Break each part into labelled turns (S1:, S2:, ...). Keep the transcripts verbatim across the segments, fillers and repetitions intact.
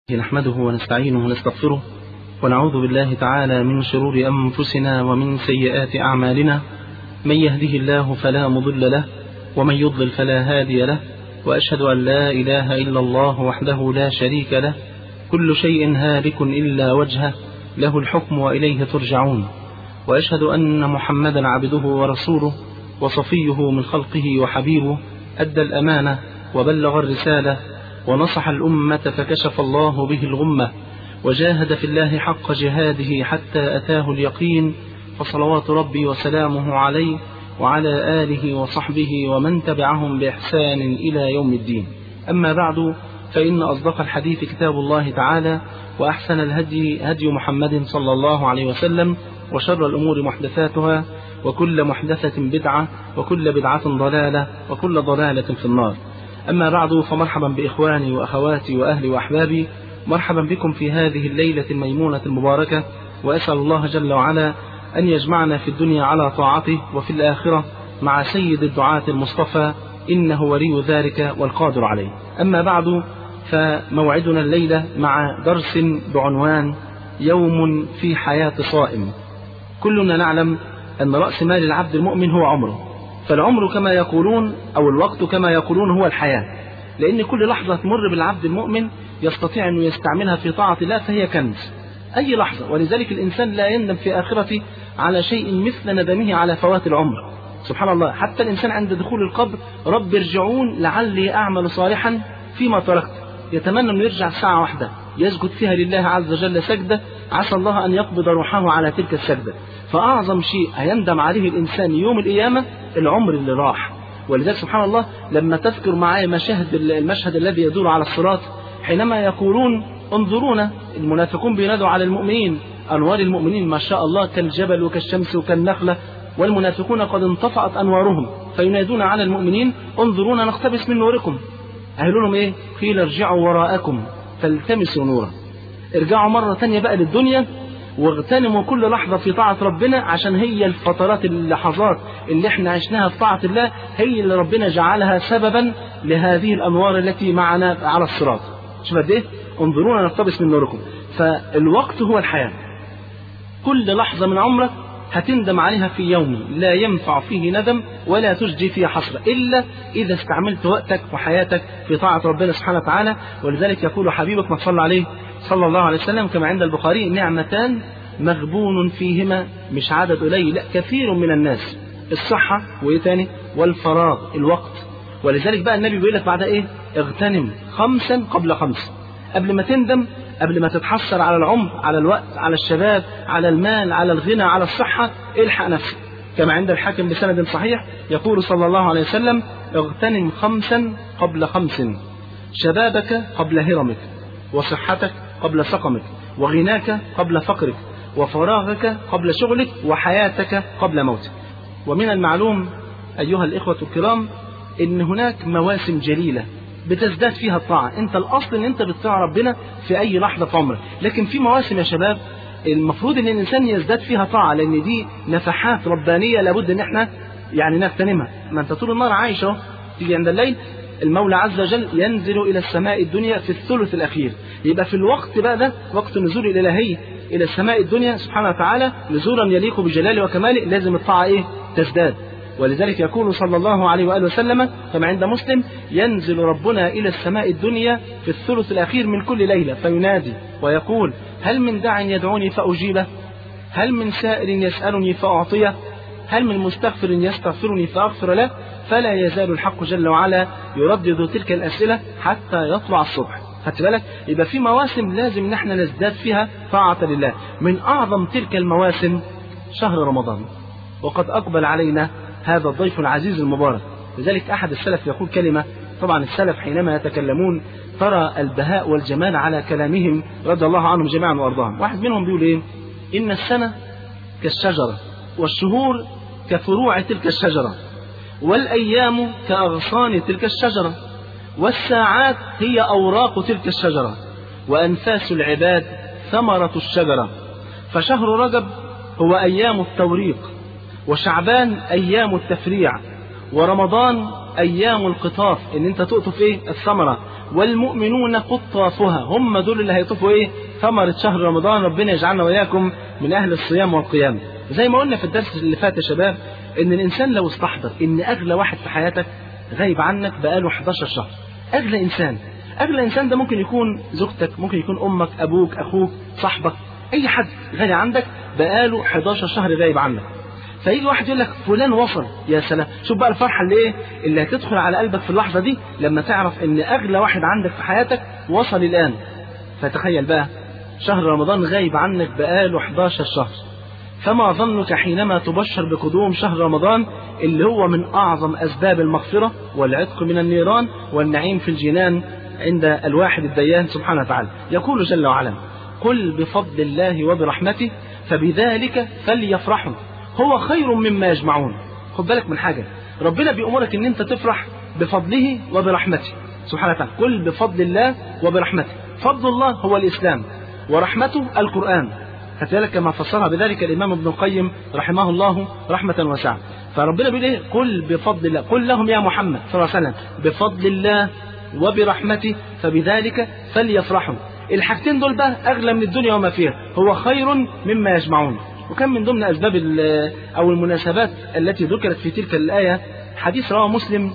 S1: نحمده ونستعينه ونستغفره ونعوذ بالله تعالى من شرور أنفسنا ومن سيئات أعمالنا. من يهده الله فلا مضل له ومن يضلل فلا هادي له، وأشهد أن لا إله إلا الله وحده لا شريك له، كل شيء هالك إلا وجهه، له الحكم وإليه ترجعون. وأشهد أن محمدا عبده ورسوله وصفيه من خلقه وحبيبه، أدى الأمانة وبلغ الرسالة ونصح الأمة فكشف الله به الغمة، وجاهد في الله حق جهاده حتى أتاه اليقين، فصلوات ربي وسلامه عليه وعلى آله وصحبه ومن تبعهم بإحسان إلى يوم الدين. أما بعد، فإن أصدق الحديث كتاب الله تعالى، وأحسن الهدي هدي محمد صلى الله عليه وسلم، وشر الأمور محدثاتها، وكل محدثة بدعة، وكل بدعة ضلالة، وكل ضلالة في النار. أما بعد، فمرحبا بإخواني وأخواتي وأهلي وأحبابي، مرحبا بكم في هذه الليلة الميمونة المباركة، وأسأل الله جل وعلا أن يجمعنا في الدنيا على طاعته، وفي الآخرة مع سيد الدعاة المصطفى، إنه ولي ذلك والقادر عليه. أما بعد، فموعدنا الليلة مع درس بعنوان يوم في حياة صائم. كلنا نعلم أن رأس مال العبد المؤمن هو عمره، فالعمر كما يقولون أو الوقت كما يقولون هو الحياة، لأن كل لحظة تمر بالعبد المؤمن يستطيع أن يستعملها في طاعة الله فهي كنز، أي لحظة. ولذلك الإنسان لا يندم في آخرته على شيء مثل ندمه على فوات العمر. سبحان الله، حتى الإنسان عند دخول القبر: رب ارجعون لعلي أعمل صالحا فيما تركت. يتمنى أن يرجع ساعة واحدة يسجد فيها لله عز وجل سجدة، عسى الله أن يقبض روحه على تلك السجدة. فأعظم شيء هيندم عليه الإنسان يوم القيامة العمر اللي راح. ولذلك سبحان الله، لما تذكر معي مشاهد المشهد الذي يدور على الصراط، حينما يقولون: انظرونا، المنافقون بينادوا على المؤمنين، أنوار المؤمنين ما شاء الله كالجبل وكالشمس وكالنخلة، والمنافقون قد انطفأت أنوارهم، فينادون على المؤمنين: انظرونا نقتبس من نوركم. قالوا لهم إيه؟ قيل ارجعوا وراءكم فالتمسوا نورا. ارجعوا مرة تانية بقى للدنيا واغتنموا كل لحظة في طاعة ربنا، عشان هي الفترات اللحظات اللي احنا عشناها في طاعة الله هي اللي ربنا جعلها سببا لهذه الأنوار التي معنا على الصراط. شوف قد ايه؟ انظرونا نقتبس من نوركم. فالوقت هو الحياة، كل لحظة من عمرك هتندم عليها في يوم لا ينفع فيه ندم ولا تجدي فيه حسرة، إلا إذا استعملت وقتك وحياتك في طاعة ربنا سبحانه وتعالى. ولذلك يقول حبيبك ما صلى عليه صلى الله عليه وسلم كما عند البخاري: نعمتان مغبون فيهما، مش عدد قليل، لا كثير من الناس، الصحة وإيه تاني؟ والفراغ، الوقت. ولذلك بقى النبي بيقول لك بعدها إيه؟ اغتنم خمسا قبل خمس. قبل ما تندم، قبل ما تتحسر على العمر، على الوقت، على الشباب، على المال، على الغنى، على الصحة، الحق نفسك. كما عند الحاكم بسند صحيح يقول صلى الله عليه وسلم: اغتنم خمسا قبل خمس، شبابك قبل هرمك، وصحتك قبل سقمك، وغناك قبل فقرك، وفراغك قبل شغلك، وحياتك قبل موتك. ومن المعلوم أيها الإخوة الكرام إن هناك مواسم جليلة بتزداد فيها الطاعة. انت الاصل ان انت بتطيع ربنا في اي لحظة في عمرك، لكن في مواسم يا شباب المفروض ان الانسان يزداد فيها طاعة، لان دي نفحات ربانية لابد ان احنا يعني نغتنمها. ما انت طول النهار عايش اهو، تيجي عند الليل المولى عز وجل ينزل الى السماء الدنيا في الثلث الاخير، يبقى في الوقت بقى ده وقت نزول الالهي الى السماء الدنيا سبحانه وتعالى نزولا يليق بجلاله وكماله، لازم الطاعة ايه؟ تزداد. ولذلك يقول صلى الله عليه وآله وسلم كما عند مسلم: ينزل ربنا إلى السماء الدنيا في الثلث الأخير من كل ليلة فينادي ويقول: هل من داع يدعوني فأجيبه؟ هل من سائل يسألني فأعطيه؟ هل من مستغفر يستغفرني فأغفر له؟ فلا يزال الحق جل وعلا يردد تلك الأسئلة حتى يطلع الصبح. خدت بالك؟ يبقى في مواسم لازم نحن نزداد فيها طاعة لله. من أعظم تلك المواسم شهر رمضان، وقد أقبل علينا هذا الضيف العزيز المبارك. لذلك أحد السلف يقول كلمة، طبعا السلف حينما يتكلمون ترى البهاء والجمال على كلامهم رضي الله عنهم جميعا وأرضاهم. واحد منهم بيقول إيه؟ إن السنة كالشجرة، والشهور كفروع تلك الشجرة، والأيام كأغصان تلك الشجرة، والساعات هي أوراق تلك الشجرة، وأنفاس العباد ثمرة الشجرة. فشهر رجب هو أيام التوريق، وشعبان أيام التفريع، ورمضان أيام القطاف، إن أنت تقطف إيه؟ الثمرة، والمؤمنون قطافها، هم دول اللي هيطوفوا ايه ثمرة شهر رمضان. ربنا يجعلنا وإياكم من أهل الصيام والقيام. زي ما قلنا في الدرس اللي فات يا شباب، إن الإنسان لو استحضر إن أغلى واحد في حياتك غايب عنك بقاله حداشر شهر، أغلى إنسان، أغلى إنسان ده ممكن يكون زوجتك، ممكن يكون أمك، أبوك، أخوك، صاحبك، أي حد غالي عندك بقاله حداشر شهر غايب عنك. فيجي واحد يقول لك فلان وصل، يا سلام، شوف بقى الفرحة اللي ايه اللي هتدخل على قلبك في اللحظة دي لما تعرف ان اغلى واحد عندك في حياتك وصل الان. فتخيل بقى شهر رمضان غايب عنك بقاله حداشر شهر، فما ظنك حينما تبشر بقدوم شهر رمضان اللي هو من اعظم اسباب المغفرة والعتق من النيران والنعيم في الجنان عند الواحد الديان سبحانه وتعالى. يقول جل وعلا: قل بفضل الله وبرحمته فبذلك فليفرحوا هو خير مما يجمعون. خد بالك من حاجة، ربنا بيأمرك ان انت تفرح بفضله وبرحمته سبحانه وتعالى. قل بفضل الله وبرحمته. فضل الله هو الإسلام، ورحمته القرآن. كذلك كما فسرها بذلك الإمام ابن القيم رحمه الله رحمة واسعة. فربنا بيقول ايه؟ قل بفضل الله، قل لهم يا محمد صلى الله عليه وسلم بفضل الله وبرحمته فبذلك فليفرحوا. الحاجتين دول بقى أغلى من الدنيا وما فيها، هو خير مما يجمعون. وكان من ضمن أسباب أو المناسبات التي ذكرت في تلك الآية حديث رواه مسلم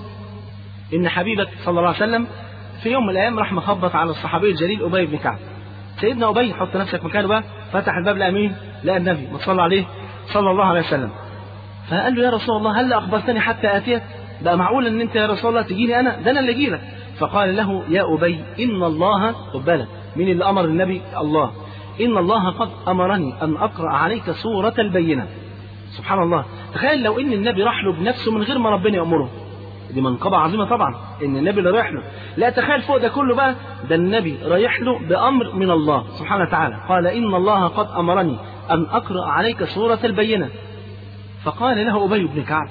S1: إن حبيبك صلى الله عليه وسلم في يوم من الأيام راح مخبط على الصحابي الجليل أبي بن كعب. سيدنا أبي، حط نفسك مكانه بقى، فتح الباب لأمين لقى النبي ما صلى عليه صلى الله عليه وسلم. فقال له: يا رسول الله هل أخبرتني حتى آتيك؟ بقى معقول أن أنت يا رسول الله تجيني أنا؟ ده أنا اللي أجيلك. فقال له: يا أبي إن الله، خد بالك مين اللي أمر النبي؟ الله. إن الله قد أمرني أن أقرأ عليك سورة البينة. سبحان الله، تخيل لو إن النبي راح له بنفسه من غير ما ربنا يأمره، دي منقبة عظيمة طبعا إن النبي اللي رايح له. لا، تخيل فوق ده كله بقى، ده النبي رايح له بأمر من الله سبحانه وتعالى. قال: إن الله قد أمرني أن أقرأ عليك سورة البينة. فقال له أبي بن كعب: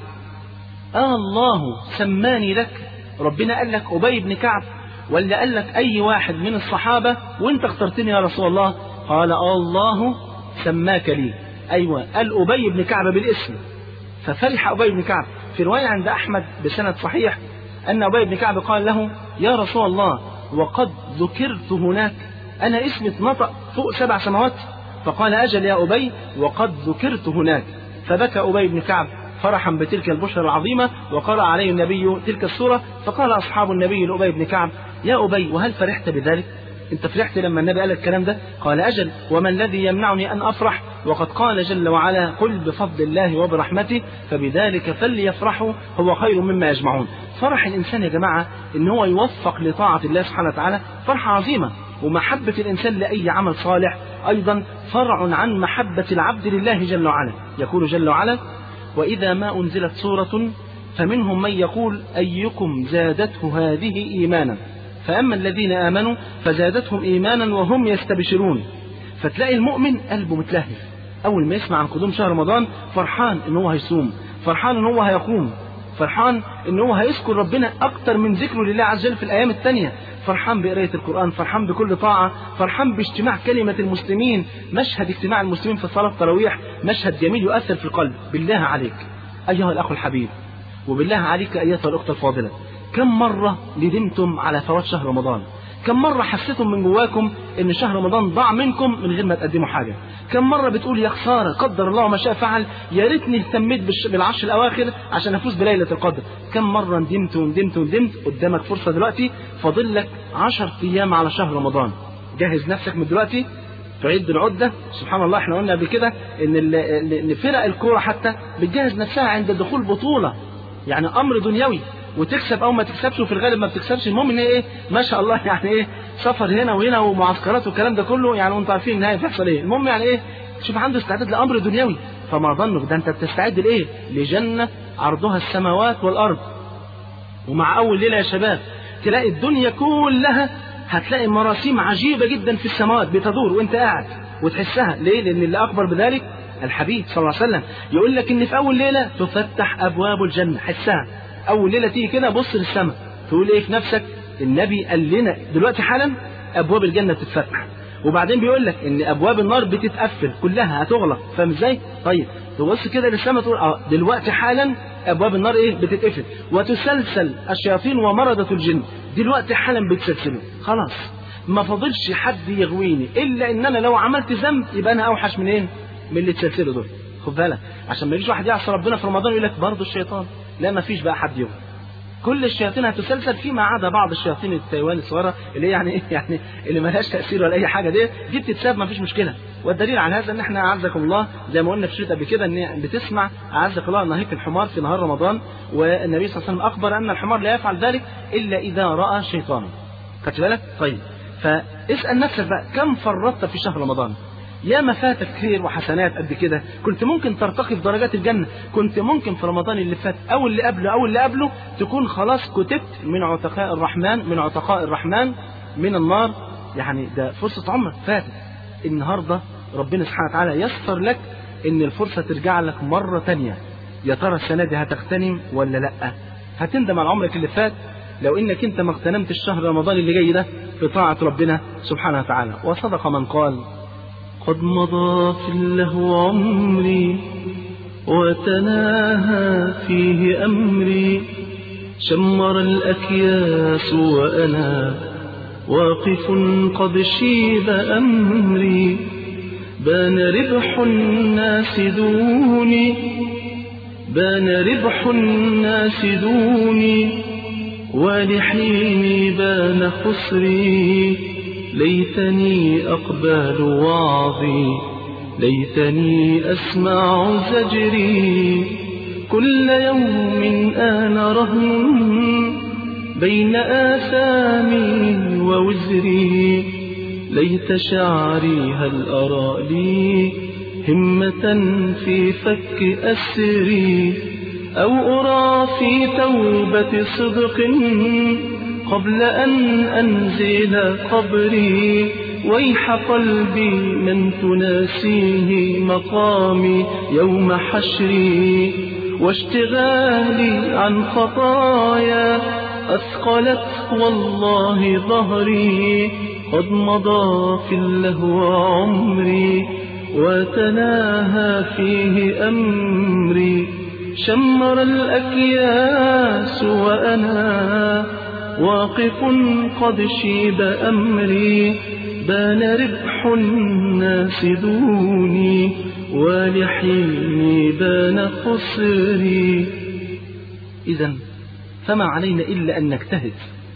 S1: آه الله سماني لك؟ ربنا قال لك أبي بن كعب ولا قال لك أي واحد من الصحابة وإنت اخترتني يا رسول الله؟ قال: آه الله سماك لي. أيوة، قال أبي بن كعب بالاسم. ففرح أبي بن كعب. في رواية عند أحمد بسند صحيح أن أبي بن كعب قال له: يا رسول الله وقد ذكرت هناك، أنا اسمي اتنطق فوق سبع سماوات؟ فقال: أجل يا أبي وقد ذكرت هناك. فبكى أبي بن كعب فرحا بتلك البشرى العظيمة، وقرأ عليه النبي تلك السورة. فقال أصحاب النبي لأبي بن كعب: يا أبي وهل فرحت بذلك؟ انت فرحت لما النبي قال الكلام ده؟ قال: أجل، وما الذي يمنعني أن أفرح وقد قال جل وعلا: قل بفضل الله وبرحمته فبذلك فليفرحوا هو خير مما يجمعون. فرح الإنسان يا جماعة إن هو يوفق لطاعة الله سبحانه وتعالى فرحة عظيمة. ومحبة الإنسان لأي عمل صالح أيضا فرع عن محبة العبد لله جل وعلا. يقول جل وعلا: وإذا ما أنزلت سورة فمنهم من يقول أيكم زادته هذه إيمانا فأما الذين آمنوا فزادتهم إيمانا وهم يستبشرون. فتلاقي المؤمن قلبه متلهف أول ما يسمع عن قدوم شهر رمضان، فرحان إن هو هيصوم، فرحان إن هو هيقوم، فرحان إن هو هيذكر ربنا أكتر من ذكره لله عز وجل في الأيام التانية، فرحان بقراية القرآن، فرحان بكل طاعة، فرحان باجتماع كلمة المسلمين. مشهد اجتماع المسلمين في صلاة التراويح مشهد جميل يؤثر في القلب. بالله عليك أيها الأخ الحبيب، وبالله عليك أيتها الأخت الفاضلة، كم مرة ندمتم على فوات شهر رمضان؟ كم مرة حسيتم من جواكم ان شهر رمضان ضاع منكم من غير ما تقدموا حاجة؟ كم مرة بتقول يا خسارة قدر الله ما شاء فعل، يا ريتني اهتميت بالعشر الاواخر عشان افوز بليلة القدر؟ كم مرة ندمت وندمت وندمت؟ قدامك فرصة دلوقتي، فاضل لك عشر ايام على شهر رمضان. جهز نفسك من دلوقتي، تعد العدة. سبحان الله، احنا قلنا قبل كده ان ان فرق الكورة حتى بتجهز نفسها عند دخول بطولة، يعني امر دنيوي، وتكسب او ما تكسبش، وفي الغالب ما بتكسبش. المهم ان ايه، ما شاء الله، يعني ايه، سفر هنا وهنا ومعسكرات والكلام ده كله، يعني وانتم عارفين النهايه بتحصل ايه. المهم يعني ايه، شوف عنده استعداد لامر دنيوي. فما ظنك ده انت بتستعد لايه؟ لجنه عرضها السماوات والارض. ومع اول ليله يا شباب تلاقي الدنيا كلها، هتلاقي مراسيم عجيبه جدا في السماوات بتدور وانت قاعد وتحسها. ليه؟ لان اللي اخبر بذلك الحبيب صلى الله عليه وسلم. يقول لك ان في اول ليله تفتح ابواب الجنه، حسها اول ليله تيجي كده، بص للسماء تقول ايه في نفسك؟ النبي قال لنا دلوقتي حالا ابواب الجنه بتتفتح، وبعدين بيقول لك ان ابواب النار بتتقفل كلها، هتغلق. فاهم ازاي؟ طيب تبص كده للسماء تقول اه دلوقتي حالا ابواب النار ايه؟ بتتقفل. وتسلسل الشياطين ومرضة الجن، دلوقتي حالا بتسلسله، خلاص ما فاضلش حد يغويني الا ان انا لو عملت ذنب يبقى انا اوحش منين؟ من اللي تسلسله دول. خد بالك عشان ما يجيش واحد يعصي ربنا في رمضان يقول لك برضه الشيطان. لا، ما فيش بقى حد يغوي، كل الشياطين هتسلسل فيما عدا بعض الشياطين التايوان الصغيره اللي هي يعني ايه يعني اللي ما لهاش تاثير ولا اي حاجه، دي دي بتتساب ما فيش مشكله. والدليل على هذا ان احنا اعزكم الله زي ما قلنا في شريط قبل كده ان بتسمع اعزك الله نهيك الحمار في نهار رمضان، والنبي صلى الله عليه وسلم اخبر ان الحمار لا يفعل ذلك الا اذا راى شيطانا. خدت بالك؟ طيب فاسال نفسك بقى كم فرطت في شهر رمضان؟ يا ما فاتك خير وحسنات قد كده، كنت ممكن ترتقي في درجات الجنة، كنت ممكن في رمضان اللي فات أو اللي قبله أو اللي قبله تكون خلاص كتبت من عتقاء الرحمن من عتقاء الرحمن من النار. يعني ده فرصة عمرك فاتت. النهاردة ربنا سبحانه وتعالى يسر لك إن الفرصة ترجع لك مرة تانية. يا ترى السنة دي هتغتنم ولا لأ؟ هتندم على عمرك اللي فات لو إنك أنت ما اغتنمت الشهر رمضان اللي جاي ده في طاعة ربنا سبحانه وتعالى. وصدق من قال: قد مضى في اللهو عمري وتناهى فيه أمري، شمر الأكياس وأنا واقف قد شيب أمري، بان ربح الناس دوني بان ربح الناس دوني ولحيني بان خسري، ليتني أقبل وعظي ليتني أسمع زجري، كل يوم أنا رهن بين آثامي ووزري، ليت شعري هل أرى لي همة في فك أسري، أو أرى في توبة صدق قبل أن أنزل قبري، ويح قلبي من تناسيه مقامي يوم حشري، واشتغالي عن خطايا أثقلت والله ظهري، قد مضى في اللهو عمري وتناهى فيه أمري، شمر الأكياس وأنا واقف قد شيب أمري، بان ربح الناس دوني ولحيني بان خسري. إذن فما علينا إلا أن نجتهد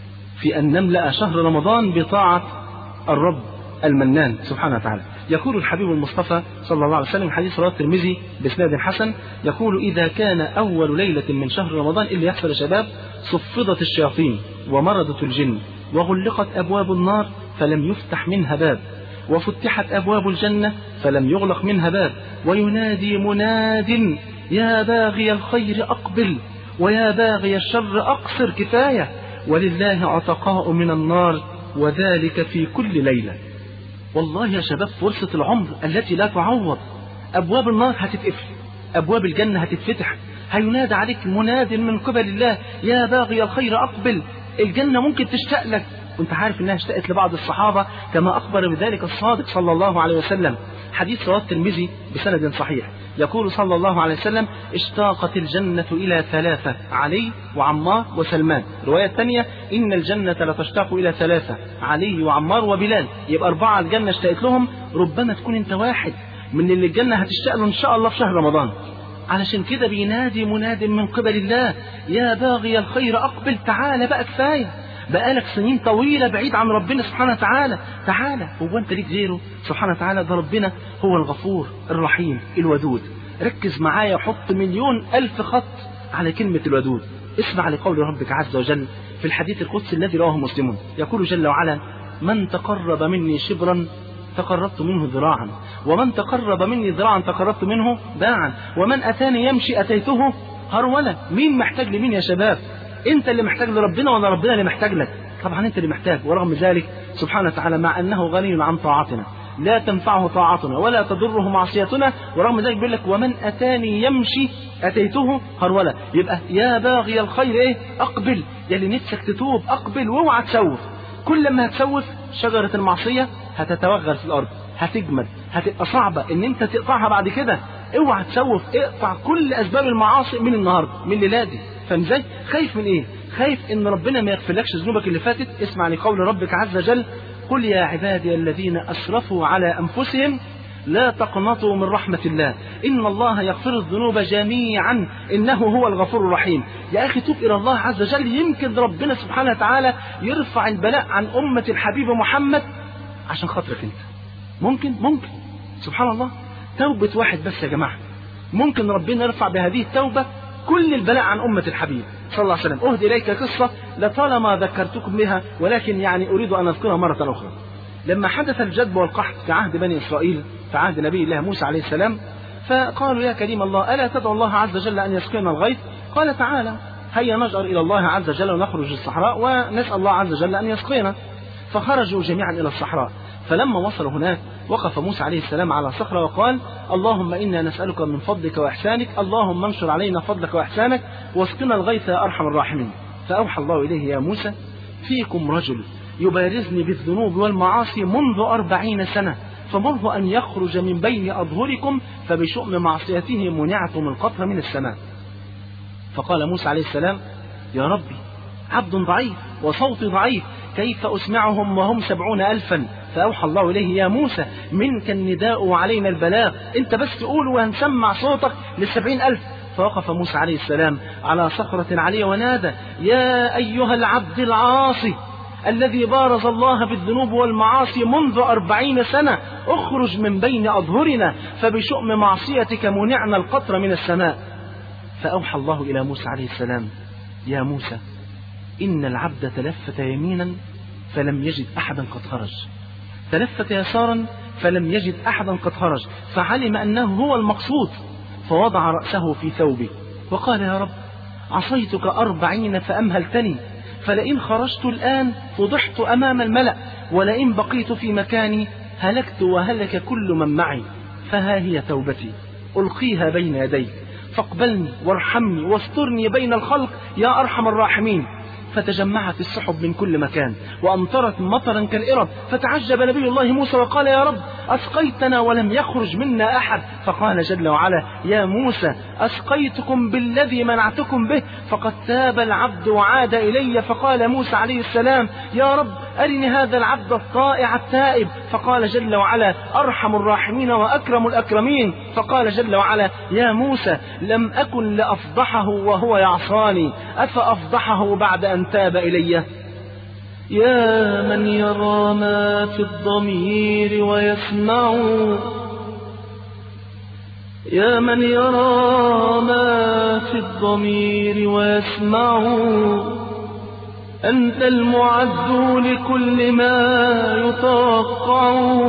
S1: في أن نملأ شهر رمضان بطاعة الرب المنان سبحانه وتعالى. يقول الحبيب المصطفى صلى الله عليه وسلم حديث رواه الترمذي بإسناد حسن، يقول: إذا كان أول ليلة من شهر رمضان اللي يحصل يا شباب صفدت الشياطين ومرضت الجن وغلقت أبواب النار فلم يفتح منها باب، وفتحت أبواب الجنة فلم يغلق منها باب، وينادي مناد: يا باغي الخير أقبل ويا باغي الشر أقصر، كفاية، ولله عتقاء من النار وذلك في كل ليلة. والله يا شباب فرصة العمر التي لا تعوض. أبواب النار هتتقفل، أبواب الجنة هتتفتح، هينادى عليك مناد من قبل الله: يا باغي الخير أقبل. الجنة ممكن تشتاق لك، وانت عارف انها اشتاقت لبعض الصحابة كما أخبر بذلك الصادق صلى الله عليه وسلم. حديث رواه الترمذي بسند صحيح، يقول صلى الله عليه وسلم: اشتاقت الجنة إلى ثلاثة: علي وعمار وسلمان. رواية ثانية: إن الجنة لتشتاق إلى ثلاثة: علي وعمار وبلال. يبقى أربعة الجنة اشتاقت لهم، ربما تكون أنت واحد من اللي الجنة هتشتاق له إن شاء الله في شهر رمضان. علشان كده بينادي مناد من قبل الله: يا باغي الخير أقبل، تعالى بقى، كفاية، بقالك سنين طويلة بعيد عن ربنا سبحانه وتعالى، تعالى. هو أنت ليك غيره سبحانه وتعالى؟ ده ربنا هو الغفور الرحيم الودود. ركز معايا وحط مليون ألف خط على كلمة الودود. اسمع لقول ربك عز وجل في الحديث القدسي الذي رواه مسلم، يقول جل وعلا: من تقرب مني شبرا تقربت منه ذراعا، ومن تقرب مني ذراعا تقربت منه باعا، ومن أتاني يمشي أتيته هرولا. مين محتاج لمين يا شباب؟ انت اللي محتاج لربنا ولا ربنا اللي محتاج لك؟ طبعا انت اللي محتاج. ورغم ذلك سبحانه وتعالى مع انه غني عن طاعتنا لا تنفعه طاعتنا ولا تضره معصيتنا، ورغم ذلك بيقول لك: ومن أتاني يمشي أتيته هرولا. يبقى يا باغي الخير ايه؟ أقبل، يلي نفسك تتوب أقبل واوعى تسوف. كل ما هتسوف شجرة المعصية هتتوغل في الأرض، هتجمد، هتبقى صعبة ان انت تقطعها بعد كده. اوعى تسوف، اقطع كل أسباب المعاصي من النهاردة، من الليلة دي. فاهم ازاي؟ خايف من ايه؟ خايف ان ربنا ما يغفرلكش ذنوبك اللي فاتت. اسمع لقول ربك عز وجل: قل يا عبادي الذين اسرفوا على انفسهم لا تقنطوا من رحمة الله إن الله يغفر الذنوب جميعا إنه هو الغفور الرحيم. يا أخي توب إلى الله عز وجل، يمكن ربنا سبحانه وتعالى يرفع البلاء عن أمة الحبيب محمد عشان خاطرك أنت. ممكن ممكن سبحان الله. توبة واحد بس يا جماعة ممكن ربنا يرفع بهذه التوبة كل البلاء عن أمة الحبيب صلى الله عليه وسلم. أهدي إليك قصة لطالما ذكرتكم بها، ولكن يعني أريد أن أذكرها مرة أخرى. لما حدث الجدب والقحط في عهد بني إسرائيل في عهد نبي الله موسى عليه السلام، فقالوا: يا كريم الله، ألا تدعو الله عز وجل أن يسقينا الغيث؟ قال: تعالى هيا نجأر إلى الله عز وجل ونخرج الصحراء ونسأل الله عز وجل أن يسقينا. فخرجوا جميعا إلى الصحراء. فلما وصلوا هناك وقف موسى عليه السلام على صخرة وقال: اللهم إنا نسألك من فضلك وإحسانك، اللهم انشر علينا فضلك وإحسانك واسقنا الغيث يا أرحم الراحمين. فأوحى الله إليه: يا موسى، فيكم رجل يبارزني بالذنوب والمعاصي منذ أربعين سنة، فمره أن يخرج من بين أظهركم فبشؤم معصيته منعتم القطر من السماء. فقال موسى عليه السلام: يا ربي، عبد ضعيف وصوتي ضعيف، كيف أسمعهم وهم سبعون ألفا؟ فأوحى الله إليه: يا موسى، منك النداء وعلينا البلاغ، أنت بس تقول وهنسمع صوتك للسبعين ألف. فوقف موسى عليه السلام على صخرة عالية ونادى: يا أيها العبد العاصي الذي بارز الله بالذنوب والمعاصي منذ أربعين سنة، اخرج من بين أظهرنا فبشؤم معصيتك منعنا القطر من السماء. فأوحى الله إلى موسى عليه السلام: يا موسى، إن العبد تلفت يمينا فلم يجد أحدا قد خرج، تلفت يسارا فلم يجد أحدا قد خرج، فعلم أنه هو المقصود، فوضع رأسه في ثوبه وقال: يا رب، عصيتك أربعين فأمهلتني، فلئن خرجت الآن فضحت أمام الملأ، ولئن بقيت في مكاني هلكت وهلك كل من معي، فها هي توبتي ألقيها بين يديك، فاقبلني وارحمني واسترني بين الخلق يا أرحم الراحمين. فتجمعت السحب من كل مكان وأمطرت مطرا كالإرب، فتعجب نبي الله موسى وقال: يا رب، أسقيتنا ولم يخرج منا أحد. فقال جل وعلا: يا موسى، أسقيتكم بالذي منعتكم به، فقد تاب العبد وعاد إلي. فقال موسى عليه السلام: يا رب، أرني هذا العبد الطائع التائب. فقال جل وعلا: أرحم الراحمين وأكرم الأكرمين. فقال جل وعلا: يا موسى، لم أكن لأفضحه وهو يعصاني، أفأفضحه بعد أن تاب إلي؟ يا من يرى ما في الضمير ويسمع، يا من يرى ما في الضمير ويسمع، أنت المعد لكل ما يتوقع،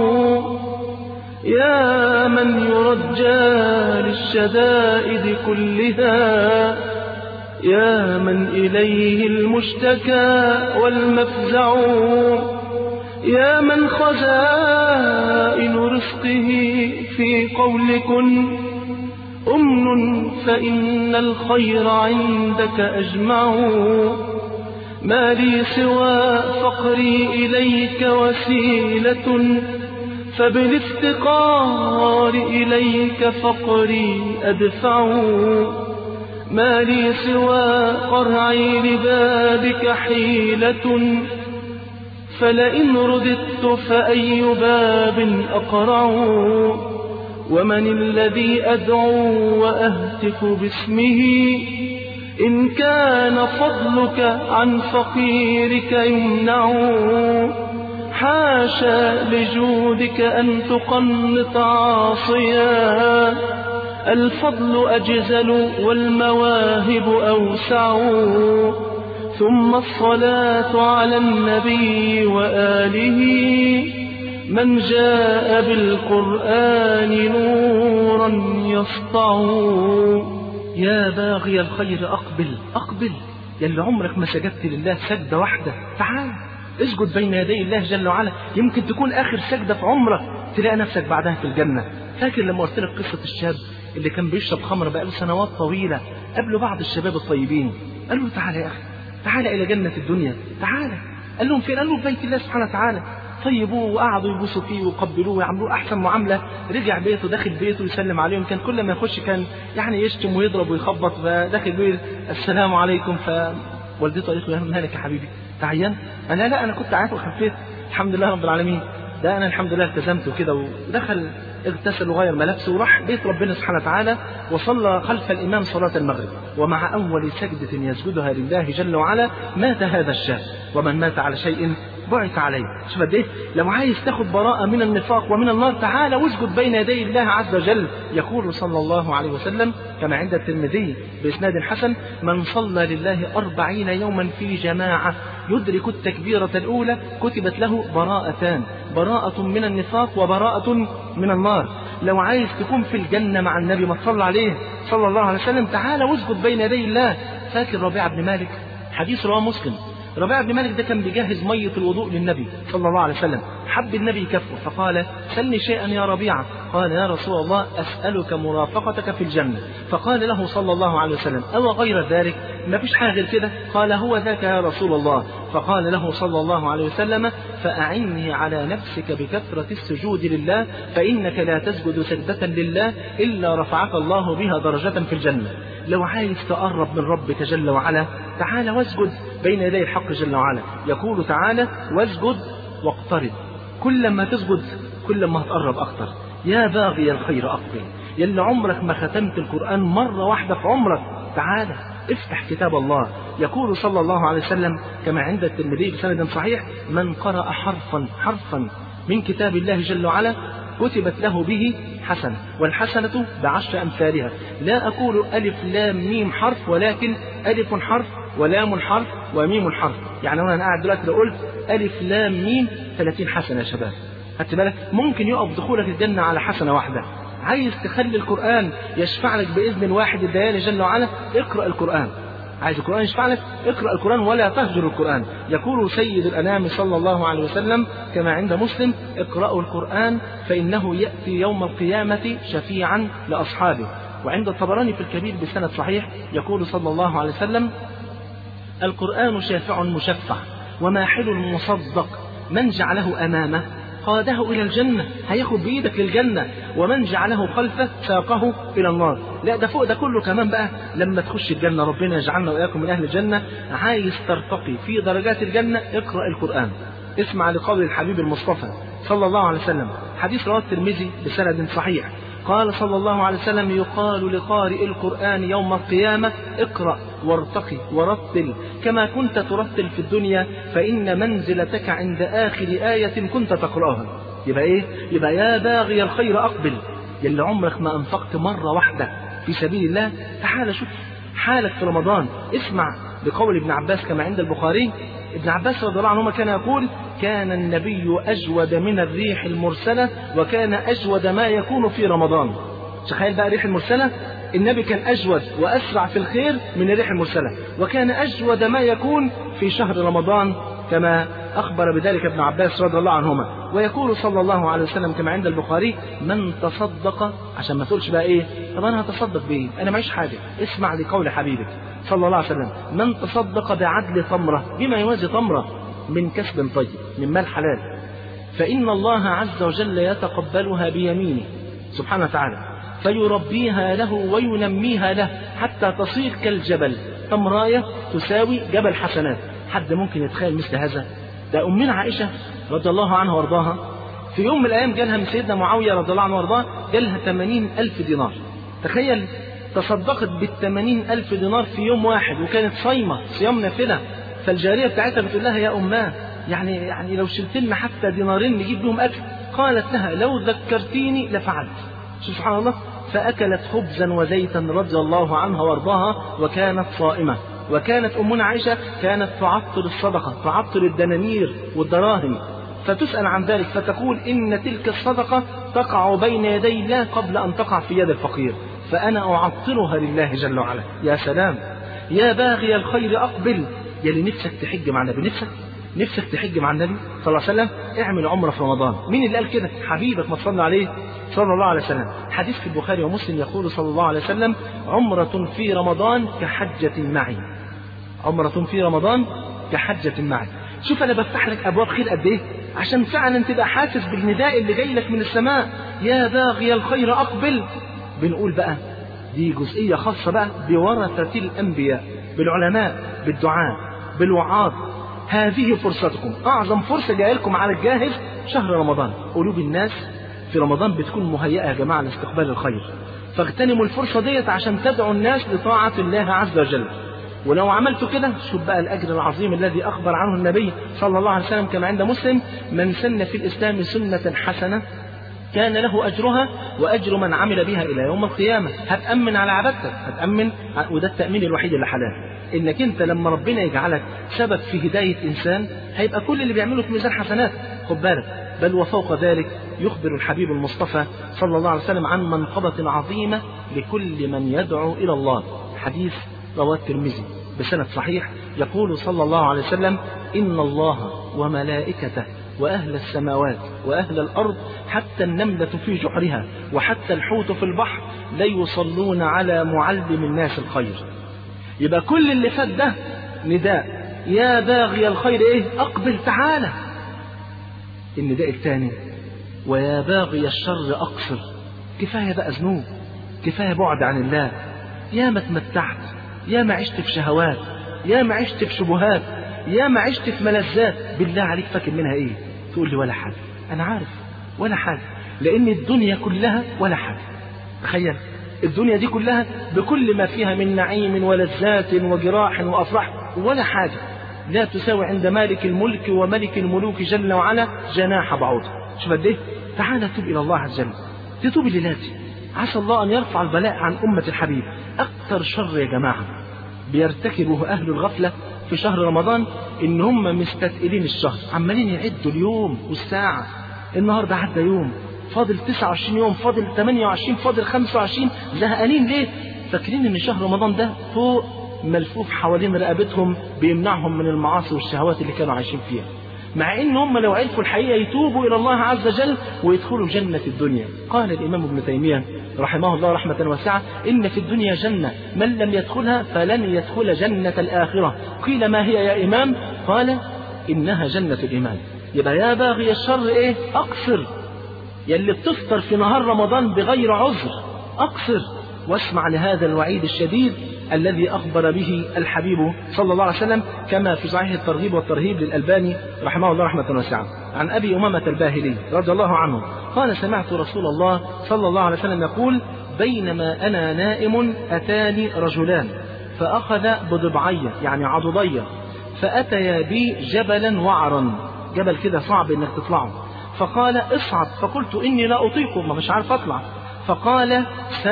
S1: يا من يرجى للشدائد كلها، يا من إليه المشتكى والمفزع، يا من خزائن رزقه في قول كن أمن، فإن الخير عندك أجمع، ما لي سوى فقري إليك وسيلة، فبالافتقار إليك فقري أدفع، ما لي سوى قرعي لبابك حيلة، فلئن رددت فأي باب أقرع، ومن الذي أدعو وأهتف باسمه، إن كان فضلك عن فقيرك يمنع، حاشا لجودك أن تقنط عاصيا، الفضل أجزل والمواهب أوسع، ثم الصلاة على النبي وآله، من جاء بالقرآن نورا يسطع. يا باغي الخير أقبل أقبل، يلي عمرك ما سجدت لله سجدة واحدة، تعال اسجد بين يدي الله جل وعلا، يمكن تكون آخر سجدة في عمرك، تلاقي نفسك بعدها في الجنة. فاكر لما قلت لك قصة الشاب اللي كان بيشرب خمر بقاله سنوات طويلة، قبله بعض الشباب الطيبين قال له: تعالى يا أخي، تعالى إلى جنة الدنيا، تعالى. قال لهم: فين؟ قال له: في بيت الله سبحانه وتعالى. طيبوه وقعدوا يبوسوا فيه ويقبلوه ويعملوه احسن معامله. رجع بيته، داخل بيته يسلم عليهم، كان كل ما يخش كان يعني يشتم ويضرب ويخبط، فداخل بيته السلام عليكم. فوالدته قالت له: يا مالك يا حبيبي تعيان؟ انا لا انا كنت عارف وخفيت الحمد لله رب العالمين، ده انا الحمد لله التزمت وكده. ودخل اغتسل وغير ملابسه وراح بيت ربنا سبحانه وتعالى، وصلى خلف الامام صلاه المغرب، ومع اول سجده يسجدها لله جل وعلا مات هذا الشاب. ومن مات على شيء بعث عليه. شوف قد ايه، لو عايز تاخد براءه من النفاق ومن النار تعالى واسجد بين يدي الله عز وجل. يقول صلى الله عليه وسلم كما عند الترمذي باسناد حسن: من صلى لله أربعين يوما في جماعه يدرك التكبيره الاولى كتبت له براءتان، براءه من النفاق وبراءه من النار. لو عايز تكون في الجنه مع النبي ما تصلى عليه صلى الله عليه وسلم تعالى واسجد بين يدي الله. فاكر ربيعه بن مالك؟ حديث رواه مسلم. ربيعه بن مالك ده كان بيجهز ميه الوضوء للنبي صلى الله عليه وسلم، حب النبي يكفه فقال: سلني شيئا يا ربيعه. قال: يا رسول الله اسالك مرافقتك في الجنه. فقال له صلى الله عليه وسلم: او غير ذلك؟ ما فيش حاجه غير كده؟ قال: هو ذاك يا رسول الله. فقال له صلى الله عليه وسلم: فاعني على نفسك بكثره السجود لله، فانك لا تسجد سجده لله الا رفعك الله بها درجه في الجنه. لو عايز تقرب من ربك جل وعلا تعالى واسجد بين يدي الحق جل وعلا. يقول تعالى: واسجد واقترب. كل ما تسجد كل ما هتقرب اكتر. يا باغي الخير اقبل، يلي عمرك ما ختمت القرآن مرة واحدة في عمرك تعالى افتح كتاب الله. يقول صلى الله عليه وسلم كما عند الترمذي بسند صحيح: من قرأ حرفا حرفا من كتاب الله جل وعلا كتبت له به حسنة، والحسنة بعشر أمثالها. لا أقول ألف لام ميم حرف، ولكن ألف حرف ولام حرف وميم حرف. يعني أنا قاعد دلوقتي لو قلت ألف لام ميم ثلاثين حسنة يا شباب، خدت بالك؟ ممكن يقف دخولك الجنة على حسنة واحدة. عايز تخلي القرآن يشفع لك بإذن الواحد الديان جل وعلا، اقرأ القرآن. عايز القرآن يشفع لك، اقرأ القرآن ولا تهجر القرآن. يقول سيد الأنام صلى الله عليه وسلم كما عند مسلم: اقرأوا القرآن فإنه يأتي يوم القيامة شفيعا لأصحابه. وعند الطبراني في الكبير بسند صحيح يقول صلى الله عليه وسلم: القرآن شافع مشفع وماحل مصدق، من جعله أمامه قاده إلى الجنة، هياخد بإيدك للجنة، ومن جعله خلفه ساقه إلى النار. لا ده فوق ده كله كمان بقى لما تخش الجنة، ربنا يجعلنا وإياكم من أهل الجنة. عايز ترتقي في درجات الجنة اقرأ القرآن. اسمع لقول الحبيب المصطفى صلى الله عليه وسلم، حديث رواه الترمذي بسند صحيح، قال صلى الله عليه وسلم: يقال لقارئ القرآن يوم القيامة: اقرأ وارتقي ورتل كما كنت ترتل في الدنيا، فإن منزلتك عند آخر آية كنت تقرأها. يبقى إيه؟ يبقى يا باغي الخير أقبل، يلي عمرك ما أنفقت مرة واحدة في سبيل الله تعال شوف حالك في رمضان. اسمع بقول ابن عباس كما عند البخاري. ابن عباس رضي الله عنهما كان يقول: كان النبي أجود من الريح المرسلة، وكان أجود ما يكون في رمضان. تخيل بقى الريح المرسلة، النبي كان أجود وأسرع في الخير من الريح المرسلة، وكان أجود ما يكون في شهر رمضان كما أخبر بذلك ابن عباس رضي الله عنهما. ويقول صلى الله عليه وسلم كما عند البخاري: من تصدق، عشان ما تقولش بقى إيه طب أنا هتصدق بإيه أنا معيش حاجة، اسمع لقول حبيبك صلى الله عليه وسلم: من تصدق بعدل تمرة بما يوازي تمرة من كسب طيب من مال حلال، فإن الله عز وجل يتقبلها بيمينه سبحانه وتعالى، فيربيها له وينميها له حتى تصير كالجبل، تمراية تساوي جبل حسنات. حد ممكن يتخيل مثل هذا؟ ده أمنا عائشة رضي الله عنها وارضاها في يوم من الأيام جالها من سيدنا معاوية رضي الله عنه وارضاه جالها ثمانين ألف دينار. تخيل تصدقت بالثمانين ألف دينار في يوم واحد، وكانت صايمة صيام نافلة. فالجارية بتاعتها بتقول لها: يا أماه يعني يعني لو شلت لنا حتى دينارين نجيب لهم أكل. قالت لها: لو ذكرتيني لفعلت. سبحان الله. فأكلت خبزا وزيتا رضي الله عنها وارضاها وكانت صائمة. وكانت أمنا عائشة كانت تعطر الصدقة، تعطر الدنانير والدراهم، فتسأل عن ذلك فتقول: إن تلك الصدقة تقع بين يدي الله قبل أن تقع في يد الفقير، فأنا أعطرها لله جل وعلا. يا سلام. يا باغي الخير أقبل، يلي نفسك تحج مع النبي، نفسك نفسك تحج مع النبي صلى الله عليه وسلم، اعمل عمرة في رمضان. مين اللي قال كده؟ حبيبك ما تصلى عليه صلى الله عليه وسلم. حديث في البخاري ومسلم يقول صلى الله عليه وسلم: عمرة في رمضان كحجة معي. عمرة في رمضان كحجة معي. شوف أنا بفتح لك أبواب خير قد إيه. عشان فعلا تبقى حاسس بالنداء اللي جاي لك من السماء، يا باغي الخير أقبل. بنقول بقى دي جزئية خاصة بقى بورثة الأنبياء، بالعلماء، بالدعاء، بالوعاظ. هذه فرصتكم، أعظم فرصة جاية لكم على الجاهز شهر رمضان. قلوب الناس في رمضان بتكون مهيئة يا جماعة لاستقبال الخير، فاغتنموا الفرصة ديت عشان تدعوا الناس لطاعة الله عز وجل. ولو عملتوا كده شوف بقى الأجر العظيم الذي أخبر عنه النبي صلى الله عليه وسلم كما عند مسلم: من سن في الإسلام سنة حسنة كان له أجرها وأجر من عمل بها إلى يوم القيامة. هتأمن على عبادتك، هتأمن، وده التأمين الوحيد اللي حلال، إنك أنت لما ربنا يجعلك سبب في هداية إنسان هيبقى كل اللي بيعمله في ميزان حسنات. خد بالك، بل وفوق ذلك يخبر الحبيب المصطفى صلى الله عليه وسلم عن منقبة عظيمة لكل من يدعو إلى الله. حديث رواه الترمذي بسند صحيح، يقول صلى الله عليه وسلم: إن الله وملائكته وأهل السماوات وأهل الأرض حتى النملة في جحرها وحتى الحوت في البحر ليصلون على معلم الناس الخير. يبقى كل اللي فات ده نداء، يا باغي الخير إيه؟ أقبل تعالى. النداء الثاني: ويا باغي الشر أقصر. كفاية بقى ذنوب، كفاية بعد عن الله، يا ما اتمتعت، يا ما عشت في شهوات، يا ما عشت في شبهات، يا ما عشت في ملذات. بالله عليك فاكر منها ايه؟ تقول لي ولا حاجة. انا عارف ولا حاجة، لان الدنيا كلها ولا حاجة. تخيل الدنيا دي كلها بكل ما فيها من نعيم ولذات وجراح وافراح ولا حاجة لا تساوي عند مالك الملك وملك الملوك جل وعلا جناح بعوضة. شوف قد ايه. تعالى توب الى الله عز وجل، تتوب لله، عسى الله ان يرفع البلاء عن امة الحبيب. اكثر شر يا جماعة بيرتكبه اهل الغفلة في شهر رمضان ان هم مستثقلين الشهر، عمالين يعدوا اليوم والساعة. النهارده عدى يوم، فاضل تسعة وعشرين يوم، فاضل ثمانية وعشرين، فاضل خمسة وعشرين. زهقانين ليه؟ فاكرين ان شهر رمضان ده فوق ملفوف حوالين رقبتهم بيمنعهم من المعاصي والشهوات اللي كانوا عايشين فيها، مع ان هم لو عرفوا الحقيقة يتوبوا الى الله عز وجل ويدخلوا جنة الدنيا. قال الامام ابن تيمية رحمه الله رحمة واسعة: إن في الدنيا جنة من لم يدخلها فلن يدخل جنة الآخرة. قيل: ما هي يا إمام؟ قال: إنها جنة الإيمان. يبقى يا باغي الشر إيه؟ أقصر. يلي بتفطر في نهار رمضان بغير عذر أقصر، واسمع لهذا الوعيد الشديد الذي أخبر به الحبيب صلى الله عليه وسلم كما في صحيح الترغيب والترهيب للألباني رحمه الله رحمة واسعة عن أبي أمامة الباهلي رضي الله عنه قال: سمعت رسول الله صلى الله عليه وسلم يقول: بينما أنا نائم أتاني رجلان فأخذ بضبعية يعني عضدية، فأتيا بي جبلا وعرا، جبل كده صعب إنك تطلعه، فقال: اصعد. فقلت: إني لا أطيقه، ما مش عارف أطلع. فقال: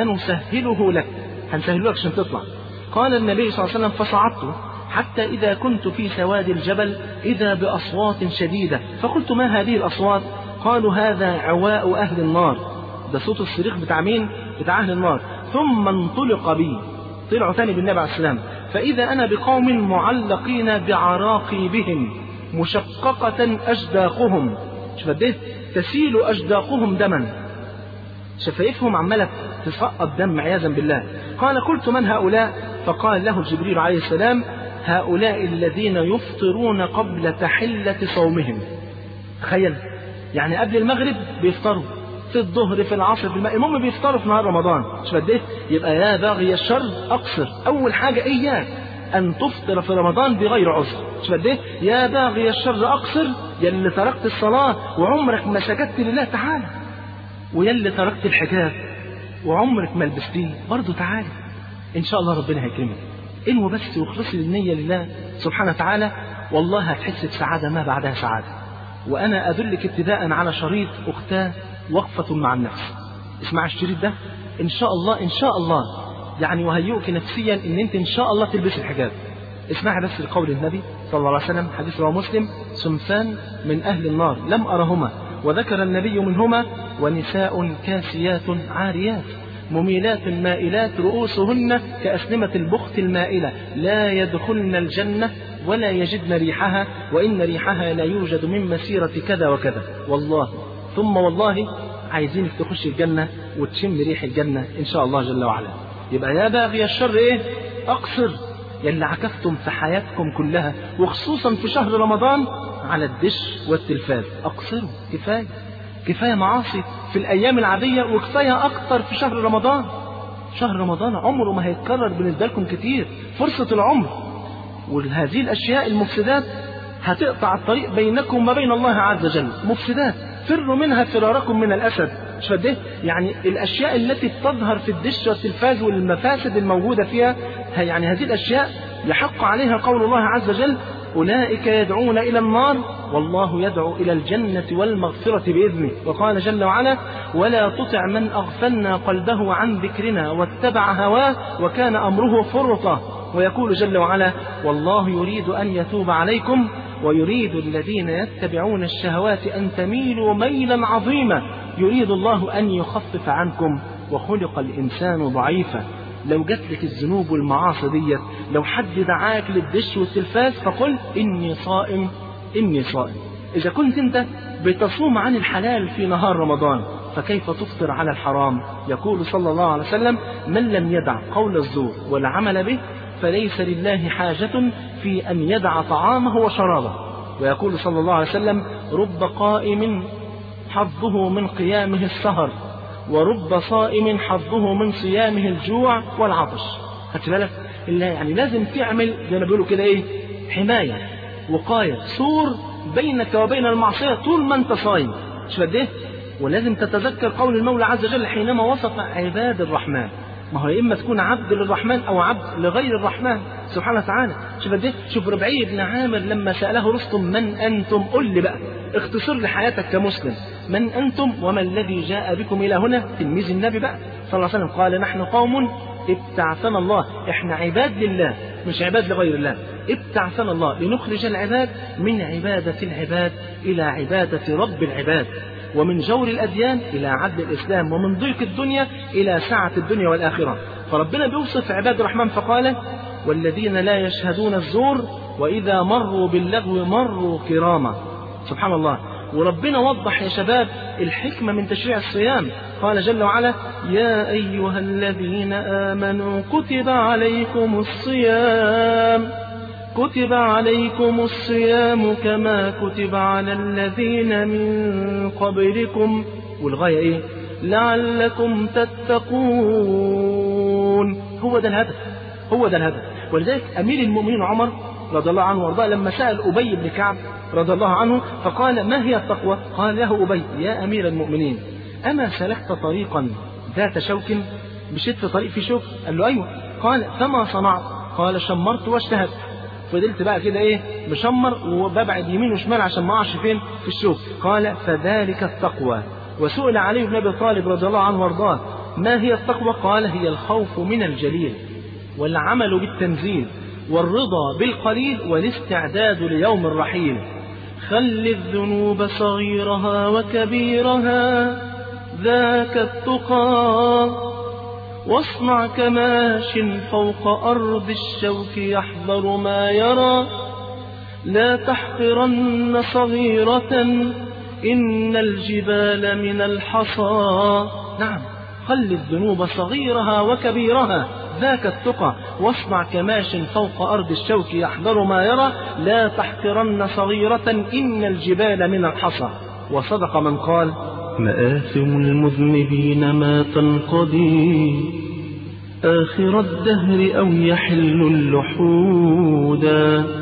S1: سنسهله لك، هنسهله لك عشان تطلع. قال النبي صلى الله عليه وسلم: فصعدت حتى إذا كنت في سواد الجبل إذا بأصوات شديدة، فقلت: ما هذه الأصوات؟ قالوا: هذا عواء أهل النار. ده صوت الصريخ بتاع مين؟ بتاع أهل النار. ثم انطلق بي، طلعوا تاني بالنبي عليه السلام، فإذا أنا بقوم معلقين بعراقيبهم مشققة أجداقهم، شوف قد ايه تسيل أجداقهم دما، شفايفهم عمالة تسقط دم عياذا بالله. قال: قلت: من هؤلاء؟ فقال له جبريل عليه السلام: هؤلاء الذين يفطرون قبل تحلة صومهم. تخيل، يعني قبل المغرب بيفطروا، في الظهر، في العصر، في الماء، المهم بيفطروا في نهار رمضان. شوف قد ايه. يبقى يا باغي الشر أقصر. أول حاجة إياك أن تفطر في رمضان بغير عذر. شوف قد ايه. يا باغي الشر أقصر، يلي تركت الصلاة وعمرك ما سجدت لله تعالى، ويلي تركت الحجاب وعمرك ما لبستيه برضه تعالى، إن شاء الله ربنا هيكرمك. انوي بس واخلصي النية لله سبحانه وتعالى، والله هتحس بسعادة ما بعدها سعادة. وأنا أدلك ابتداء على شريط أختاه وقفة مع النفس. اسمع الشريط ده إن شاء الله، إن شاء الله يعني وهيئك نفسيا إن أنت إن شاء الله تلبس الحجاب. اسمع بس لقول النبي صلى الله عليه وسلم، حديث رواه مسلم: صنفان من أهل النار لم أرهما، وذكر النبي منهما: ونساء كاسيات عاريات مميلات مائلات رؤوسهن كأسنمة البخت المائلة لا يدخلن الجنة ولا يجدن ريحها، وإن ريحها لا يوجد من مسيرة كذا وكذا. والله ثم والله عايزينك تخش الجنة وتشم ريح الجنة إن شاء الله جل وعلا. يبقى يا باغي الشر إيه؟ أقصر. يلي عكفتم في حياتكم كلها وخصوصا في شهر رمضان على الدش والتلفاز. أقصروا، كفاية كفاية معاصي في الأيام العادية، وكفاية أكتر في شهر رمضان. شهر رمضان عمره ما هيتكرر بالنسبة لكم كتير، فرصة العمر. وهذه الأشياء المفسدات هتقطع الطريق بينكم وما بين الله عز وجل. مفسدات فروا منها فراركم من الأسد. مش فده يعني الأشياء التي تظهر في الدش والتلفاز والمفاسد الموجودة فيها، يعني هذه الأشياء يحق عليها قول الله عز وجل: أولئك يدعون إلى النار والله يدعو إلى الجنة والمغفرة بإذنه. وقال جل وعلا: ولا تطع من أغفلنا قلبه عن ذكرنا واتبع هواه وكان أمره فرطا. ويقول جل وعلا: والله يريد أن يتوب عليكم ويريد الذين يتبعون الشهوات أن تميلوا ميلا عظيما يريد الله أن يخفف عنكم وخلق الإنسان ضعيفا. لو جات لك الذنوب والمعاصي ديت، لو حد دعاك للدش والتلفاز فقل إني صائم إني صائم. إذا كنت أنت بتصوم عن الحلال في نهار رمضان فكيف تفطر على الحرام؟ يقول صلى الله عليه وسلم: من لم يدع قول الزور والعمل به فليس لله حاجة في أن يدع طعامه وشرابه. ويقول صلى الله عليه وسلم: رب قائم حظه من قيامه السهر ورب صائم حظه من صيامه الجوع والعطش. خدت بالك؟ يعني لازم تعمل زي ما بيقولوا كده ايه، حماية، وقاية، سور بينك وبين المعصية طول ما انت صايم. مش قد ايه؟ ولازم تتذكر قول المولى عز وجل حينما وصف عباد الرحمن. ما هو إما تكون عبد للرحمن أو عبد لغير الرحمن سبحانه وتعالى. شوف قد ايه؟ شوف ربعي بن عامر لما سأله رستم: من أنتم؟ قل لي بقى، اختصر لي حياتك كمسلم، من أنتم وما الذي جاء بكم إلى هنا؟ تلميذ النبي بقى صلى الله عليه وسلم. قال: نحن قوم ابتعثنا الله، احنا عباد لله مش عباد لغير الله. ابتعثنا الله لنخرج العباد من عبادة العباد إلى عبادة رب العباد، ومن جور الأديان إلى عدل الإسلام، ومن ضيق الدنيا إلى سعة الدنيا والآخرة. فربنا بيوصف عباد الرحمن فقال: والذين لا يشهدون الزور وإذا مروا باللغو مروا كراما. سبحان الله. وربنا وضح يا شباب الحكمة من تشريع الصيام. قال جل وعلا: يا أيها الذين آمنوا كتب عليكم الصيام كتب عليكم الصيام كما كتب على الذين من قبلكم، والغاية إيه؟ لعلكم تتقون. هو ده الهدف، هو ده الهدف. ولذلك أمير المؤمنين عمر رضي الله عنه وارضاه لما سأل أبي بن كعب رضي الله عنه فقال: ما هي التقوى؟ قال له أبي: يا أمير المؤمنين، أما سلكت طريقا ذات شوك؟ مشيت في طريق في شوك؟ قال له: أيوة. قال: فما صنعت؟ قال: شمرت واجتهدت. فضلت بقى كده ايه، مشمر وببعد يمين وشمال عشان ما اقعش فين؟ في الشوك. قال: فذلك التقوى. وسئل علي بن ابي طالب رضي الله عنه وارضاه: ما هي التقوى؟ قال: هي الخوف من الجليل والعمل بالتنزيل والرضا بالقليل والاستعداد ليوم الرحيل. خل الذنوب صغيرها وكبيرها ذاك التقى، واصنع كماش فوق أرض الشوك يحذر ما يرى، لا تحقرن صغيرة إن الجبال من الحصى. نعم، خل الذنوب صغيرها وكبيرها ذاك التقى، واصنع كماش فوق أرض الشوك يحذر ما يرى، لا تحقرن صغيرة إن الجبال من الحصى. وصدق من قال:
S2: مآثم المذنبين ما تنقضي آخر الدهر أو يحل اللحودا.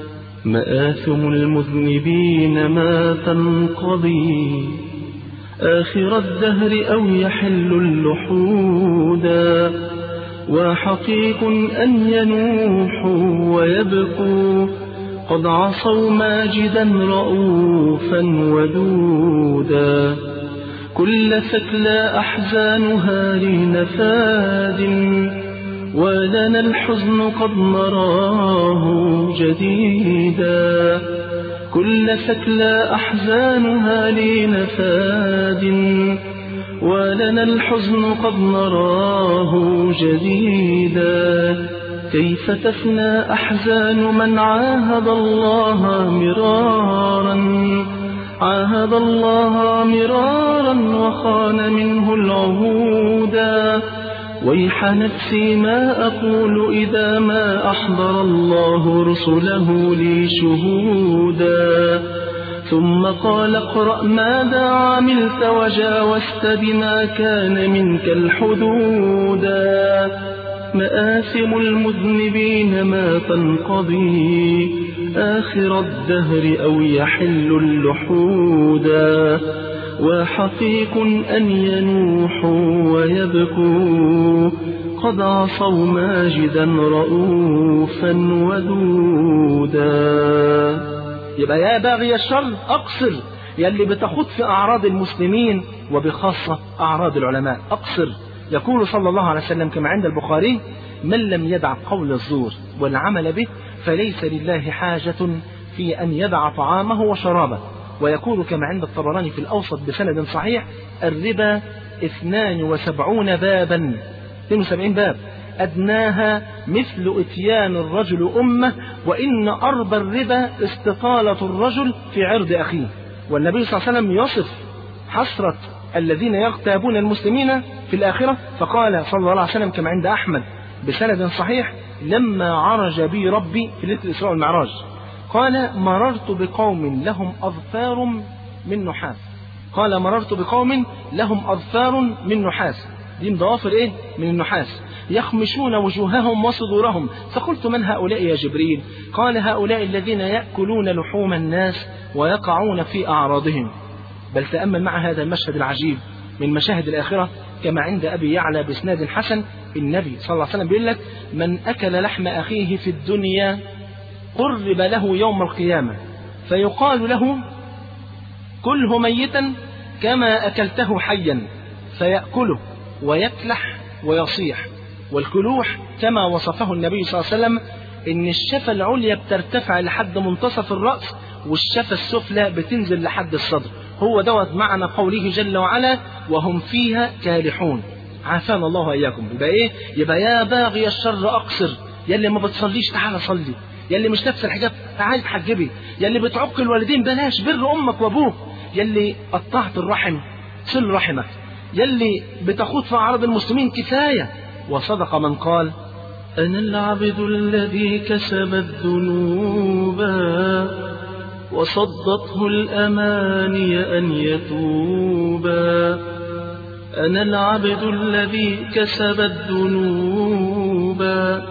S2: مآثم المذنبين ما تنقضي آخر الدهر أو يحل اللحودا. وحقيق أن ينوحوا ويبكوا قد عصوا ماجدا رؤوفا ودودا. كل ثكلى أحزانها لنفاد ولنا الحزن قد نراه جديدا. كل ثكلى أحزانها لنفاد ولنا الحزن قد نراه جديدا. كيف تفنى أحزان من عاهد الله مرارا عاهد الله مرارا وخان منه العهودا. ويح نفسي ما أقول إذا ما أحضر الله رسله لي شهودا. ثم قال اقرأ ماذا عملت وجاوزت بما كان منك الحدودا. مآثم المذنبين ما تنقضي آخر الدهر أو يحل اللحودا. وحقيق أن ينوحوا ويبكوا قد عصوا ماجدا رؤوفا ودودا.
S1: يبقى يا باغي الشر أقصر، يلي بتخوض في أعراض المسلمين وبخاصة أعراض العلماء أقصر. يقول صلى الله عليه وسلم كما عند البخاري: من لم يدع قول الزور والعمل به فليس لله حاجة في أن يدع طعامه وشرابه. ويقول كما عند الطبراني في الأوسط بسند صحيح: الربا اثنان وسبعون بابا، اثنين وسبعين باب، أدناها مثل إتيان الرجل أمه، وإن أربى الربا استطالة الرجل في عرض أخيه. والنبي صلى الله عليه وسلم يصف حسرة الذين يغتابون المسلمين في الآخرة، فقال صلى الله عليه وسلم كما عند أحمد بسند صحيح: لما عرج بي ربي في ليلة الإسراء والمعراج قال: مررت بقوم لهم أظفار من نحاس. قال: مررت بقوم لهم أظفار من نحاس، دي ضوافر إيه؟ من النحاس، يخمشون وجوههم وصدورهم. فقلت: من هؤلاء يا جبريل؟ قال: هؤلاء الذين يأكلون لحوم الناس ويقعون في أعراضهم. بل تأمل مع هذا المشهد العجيب من مشاهد الآخرة كما عند أبي يعلى بإسناد حسن. النبي صلى الله عليه وسلم بيقول لك: من أكل لحم أخيه في الدنيا قرب له يوم القيامة فيقال له: كله ميتا كما أكلته حيا، فيأكله ويكلح ويصيح. والكلوح كما وصفه النبي صلى الله عليه وسلم إن الشفة العليا بترتفع لحد منتصف الرأس، والشفة السفلى بتنزل لحد الصدر. هو دوت معنى قوله جل وعلا: وهم فيها كالحون. عافانا الله وإياكم. يبقى إيه؟ يبقى يا باغي الشر أقصر، يلي ما بتصليش تعالى صلي، يلي مش لابس الحجاب تعالى تحجبي، يلي بتعق الوالدين بلاش، بر أمك وأبوك، يلي قطعت الرحم صل رحمك، يلي بتخوض في أعراض المسلمين كفاية. وصدق من قال:
S2: أنا العبد الذي كسب الذنوب وصدته الأماني أن يتوبا. أنا العبد الذي كسب الذنوب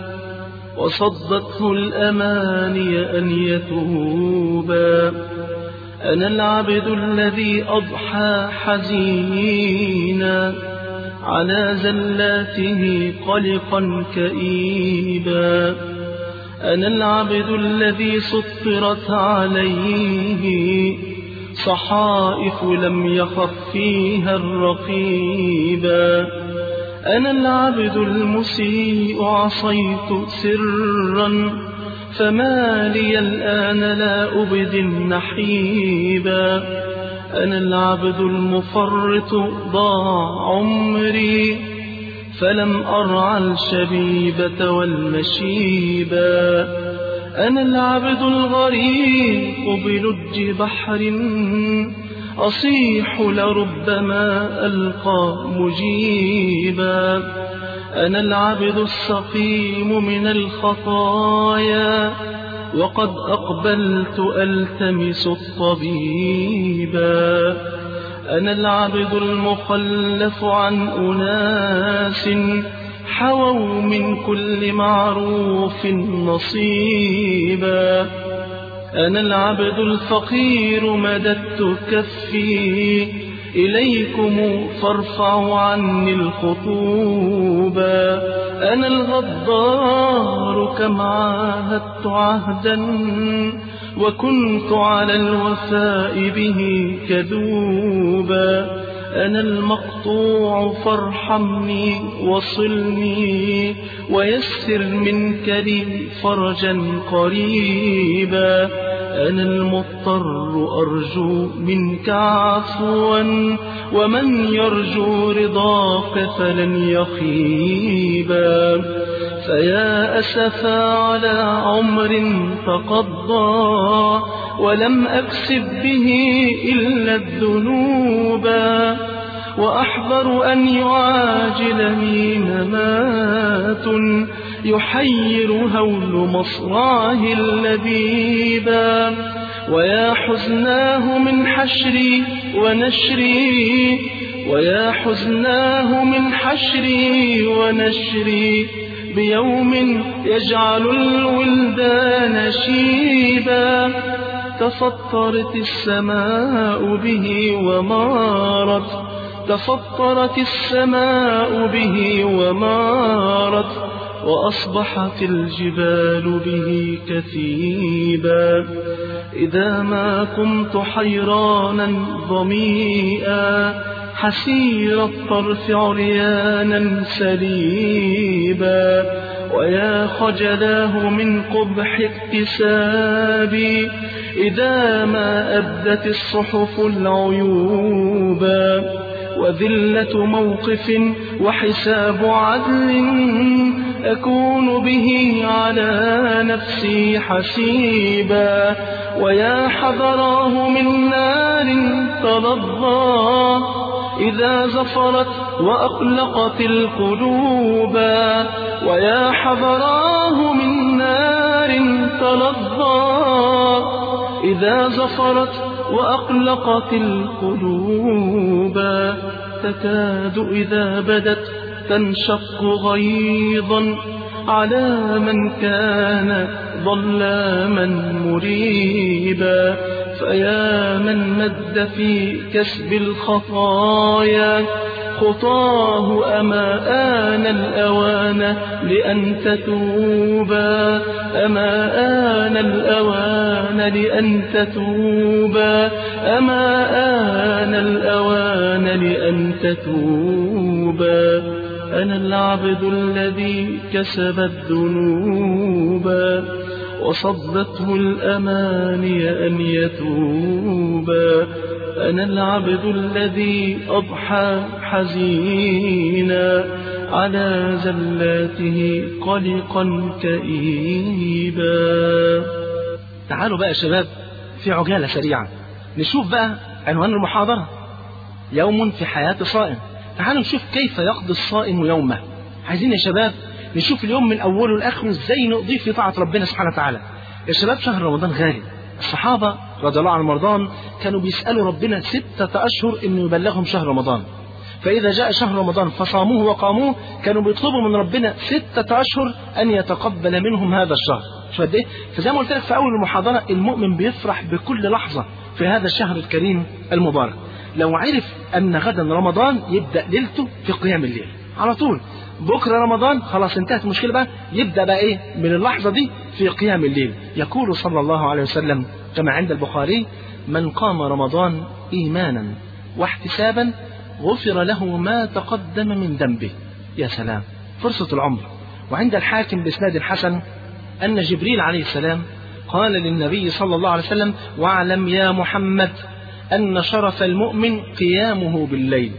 S2: وصدته الأماني أن يتوبا. أنا العبد الذي أضحى حزينا على زلاته قلقا كئيبا. أنا العبد الذي سطرت عليه صحائف لم يخف فيها الرقيبا. أنا العبد المسيء عصيت سرا فما لي الآن لا أبدي النحيبا. أنا العبد المفرط ضاع عمري فلم أرعى الشبيبة والمشيبا. أنا العبد الغريق بلج بحر أصيح لربما ألقى مجيبا. أنا العبد السقيم من الخطايا وقد أقبلت ألتمس الطبيبا. أنا العبد المخلف عن أناس حووا من كل معروف نصيبا. أنا العبد الفقير مددت كفي إليكم فارفعوا عني الخطوبا. أنا الغدار كم عاهدت عهدا وكنت على الوفاء به كذوبا. أنا المقطوع فارحمني وصلني ويسر منك لي فرجا قريبا. أنا المضطر أرجو منك عفوا ومن يرجو رضاك فلن يخيبا. فيا أسفا على عمر تقضى ولم أكسب به إلا الذنوبا. وأحذر أن يعاجلني ممات يحير هول مصراه اللبيبا. ويا حزناه من حشري ونشري ويا حزناه من حشري ونشري بيوم يجعل الولدان شيبا. تفطرت السماء به ومارت تفطرت السماء به ومارت وأصبحت الجبال به كثيبا. إذا ما كنت حيرانا ضميئا حسير الطرف عريانا سليبا. ويا خجلاه من قبح اكتسابي إذا ما أبدت الصحف العيوبا. وذلة موقف وحساب عدل أكون به على نفسي حسيبا. ويا حذراه من نار تلظى إذا زفرت وأقلقت القلوبا. ويا حذراه من نار تلظى إذا زفرت وأقلقت القلوبا. تكاد إذا بدت تنشق غيظا على من كان ظلاما مريبا. فيا من مد في كسب الخطايا خطاه أما آن الأوان لأن تتوبا. أما آن الأوان لأن تتوبا. أما آن الأوان لأن تتوبا. أنا العبد الذي كسب الذنوبا وصدته الأماني أن يتوبا. أنا العبد الذي أضحى حزينا على زلاته قلقا كئيبا.
S1: تعالوا بقى يا شباب في عجالة سريعة نشوف بقى عنوان المحاضرة يوم في حياة صائم. تعالوا نشوف كيف يقضي الصائم يومه. عايزين يا شباب نشوف اليوم من أوله لآخره ازاي نقضيه في طاعة ربنا سبحانه وتعالى. يا شباب شهر رمضان غالي. الصحابة رضي الله عنهم وارضاهم كانوا بيسألوا ربنا ستة أشهر إنه يبلغهم شهر رمضان. فإذا جاء شهر رمضان فصاموه وقاموه كانوا بيطلبوا من ربنا ستة أشهر أن يتقبل منهم هذا الشهر. شو قد إيه؟ فزي ما قلت لك في أول المحاضرة المؤمن بيفرح بكل لحظة في هذا الشهر الكريم المبارك. لو عرف أن غدا رمضان يبدأ ليلته في قيام الليل على طول. بكرة رمضان خلاص انتهت المشكلة بقى، يبدأ بقى إيه من اللحظة دي في قيام الليل. يقول صلى الله عليه وسلم كما عند البخاري: من قام رمضان إيمانا واحتسابا غفر له ما تقدم من ذنبه. يا سلام، فرصة العمر. وعند الحاكم بإسناد حسن أن جبريل عليه السلام قال للنبي صلى الله عليه وسلم: واعلم يا محمد أن شرف المؤمن قيامه بالليل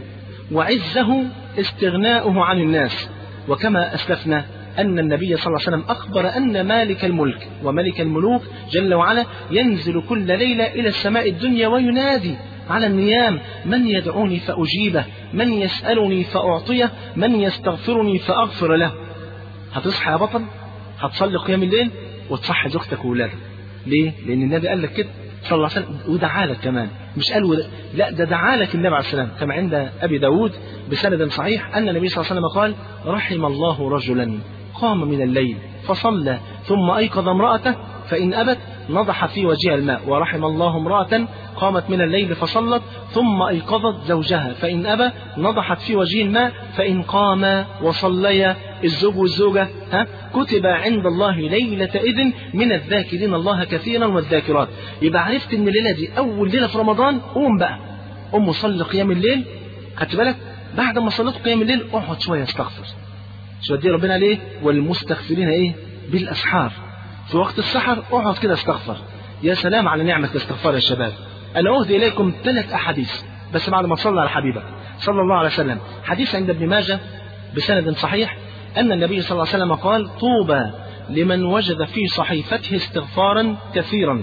S1: وعزه استغناؤه عن الناس. وكما أسلفنا أن النبي صلى الله عليه وسلم أخبر أن مالك الملك وملك الملوك جل وعلا ينزل كل ليلة إلى السماء الدنيا وينادي على النيام: من يدعوني فأجيبه، من يسألني فأعطيه، من يستغفرني فأغفر له. هتصحى يا بطل، هتصلي قيام الليل وتصحي زوجتك وولادك. ليه؟ لأن النبي قال لك كده صلى الله عليه وسلم، ودعالك كمان. مش قال ود... لا، ده دعالك النبي عليه السلام كما عند أبي داود بسند صحيح أن النبي صلى الله عليه وسلم قال: رحم الله رجلا قام من الليل فصلى ثم أيقظ امرأته فإن أبت نضح في وجهها الماء. ورحم الله امرأة قامت من الليل فصلت ثم أيقظت زوجها فإن أبى نضحت في وجهه الماء. فإن قام وصليا الزوج والزوجة ها كتب عند الله ليلة إذن من الذاكرين الله كثيرا والذاكرات. يبقى عرفت إن الليلة دي أول ليلة في رمضان. قوم بقى، قوم صلي قيام الليل. خدت بالك؟ بعد ما صليت قيام الليل اقعد شوية استغفر. شو دي ربنا ليه؟ والمستغفرين إيه؟ بالأسحار. في وقت السحر اقعد كده استغفر. يا سلام على نعمة الاستغفار يا شباب. أنا أهدي إليكم ثلاث أحاديث بس بعد ما تصلى على حبيبك صلى الله عليه وسلم. حديث عند ابن ماجه بسند صحيح أن النبي صلى الله عليه وسلم قال: طوبى لمن وجد في صحيفته استغفارا كثيرا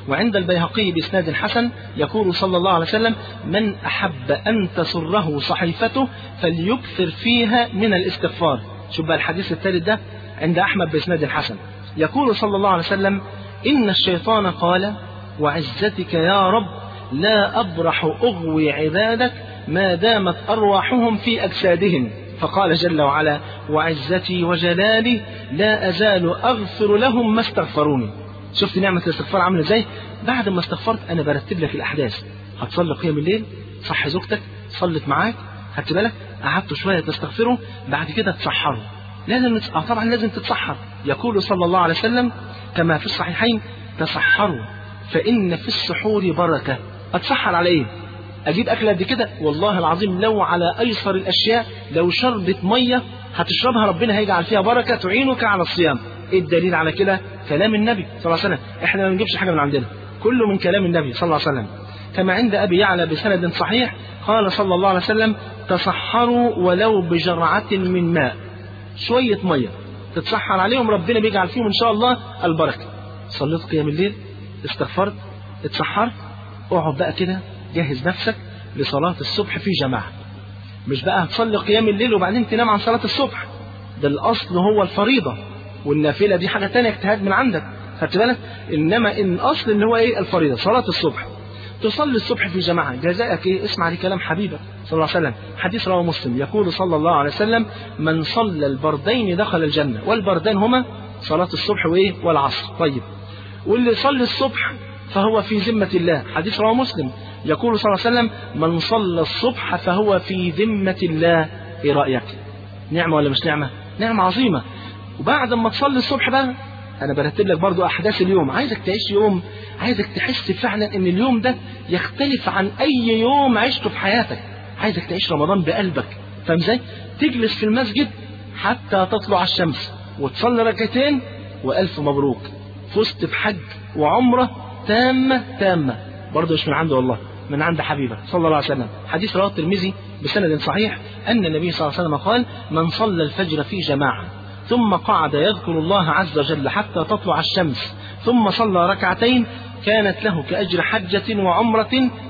S1: وعند البيهقي بإسناد حسن يقول صلى الله عليه وسلم: من أحب أن تسره صحيفته فليكثر فيها من الاستغفار. شوف بقى الحديث الثالث ده عند أحمد بإسناد حسن، يقول صلى الله عليه وسلم: إن الشيطان قال: وعزتك يا رب لا أبرح أغوي عبادك ما دامت أرواحهم في أجسادهم. فقال جل وعلا: وعزتي وجلالي لا أزال أغفر لهم ما استغفروني. شفت نعمة الاستغفار عامله ازاي؟ بعد ما استغفرت أنا برتب لك الأحداث. هتصلي قيام الليل، صح زوجتك صلت معاك، خدت بالك، قعدتوا شوية تستغفروا، بعد كده تسحروا. لازم نت... آه طبعا لازم تتسحر. يقول صلى الله عليه وسلم كما في الصحيحين: تسحروا فإن في السحور بركة. أتسحر على إيه؟ أجيب أكل قد كده؟ والله العظيم لو على أيسر الأشياء، لو شربت مية هتشربها ربنا هيجعل فيها بركة تعينك على الصيام. إيه الدليل على كده؟ كلام النبي صلى الله عليه وسلم. إحنا ما بنجيبش حاجة من عندنا، كله من كلام النبي صلى الله عليه وسلم. كما عند أبي يعلى بسند صحيح قال صلى الله عليه وسلم: تسحروا ولو بجرعة من ماء. شوية مية تتسحر عليهم ربنا بيجعل فيهم إن شاء الله البركة. صليت قيام الليل، استغفرت، اتسحرت، اقعد بقى كده جهز نفسك لصلاة الصبح في جماعة. مش بقى هتصلي قيام الليل وبعدين تنام عن صلاة الصبح، ده الأصل هو الفريضة، والنافلة دي حاجة تانية اجتهاد من عندك، خدت بالك؟ إنما إن الأصل اللي هو إيه؟ الفريضة، صلاة الصبح. تصلي الصبح في جماعة، جزاءك إيه؟ اسمع لي كلام حبيبك صلى الله عليه وسلم، حديث رواه مسلم، يقول صلى الله عليه وسلم: من صلى البردين دخل الجنة. والبردين هما صلاة الصبح وإيه؟ والعصر. طيب، واللي يصلي الصبح فهو في ذمة الله، حديث رواه مسلم، يقول صلى الله عليه وسلم: من صلى الصبح فهو في ذمة الله. ايه رأيك؟ نعمة ولا مش نعمة؟ نعمة عظيمة. وبعد ما تصلي الصبح بقى انا برتب لك برضو احداث اليوم، عايزك تعيش يوم، عايزك تحس فعلا ان اليوم ده يختلف عن اي يوم عشته في حياتك. عايزك تعيش رمضان بقلبك، فاهم ازاي؟ تجلس في المسجد حتى تطلع الشمس وتصلي ركعتين والف مبروك، فزت بحج وعمرة تامة تامة. برضه مش من عنده والله، من عند حبيبك صلى الله عليه وسلم. حديث رواه الترمذي بسند صحيح أن النبي صلى الله عليه وسلم قال: من صلى الفجر في جماعة ثم قعد يذكر الله عز وجل حتى تطلع الشمس ثم صلى ركعتين كانت له كأجر حجة وعمرة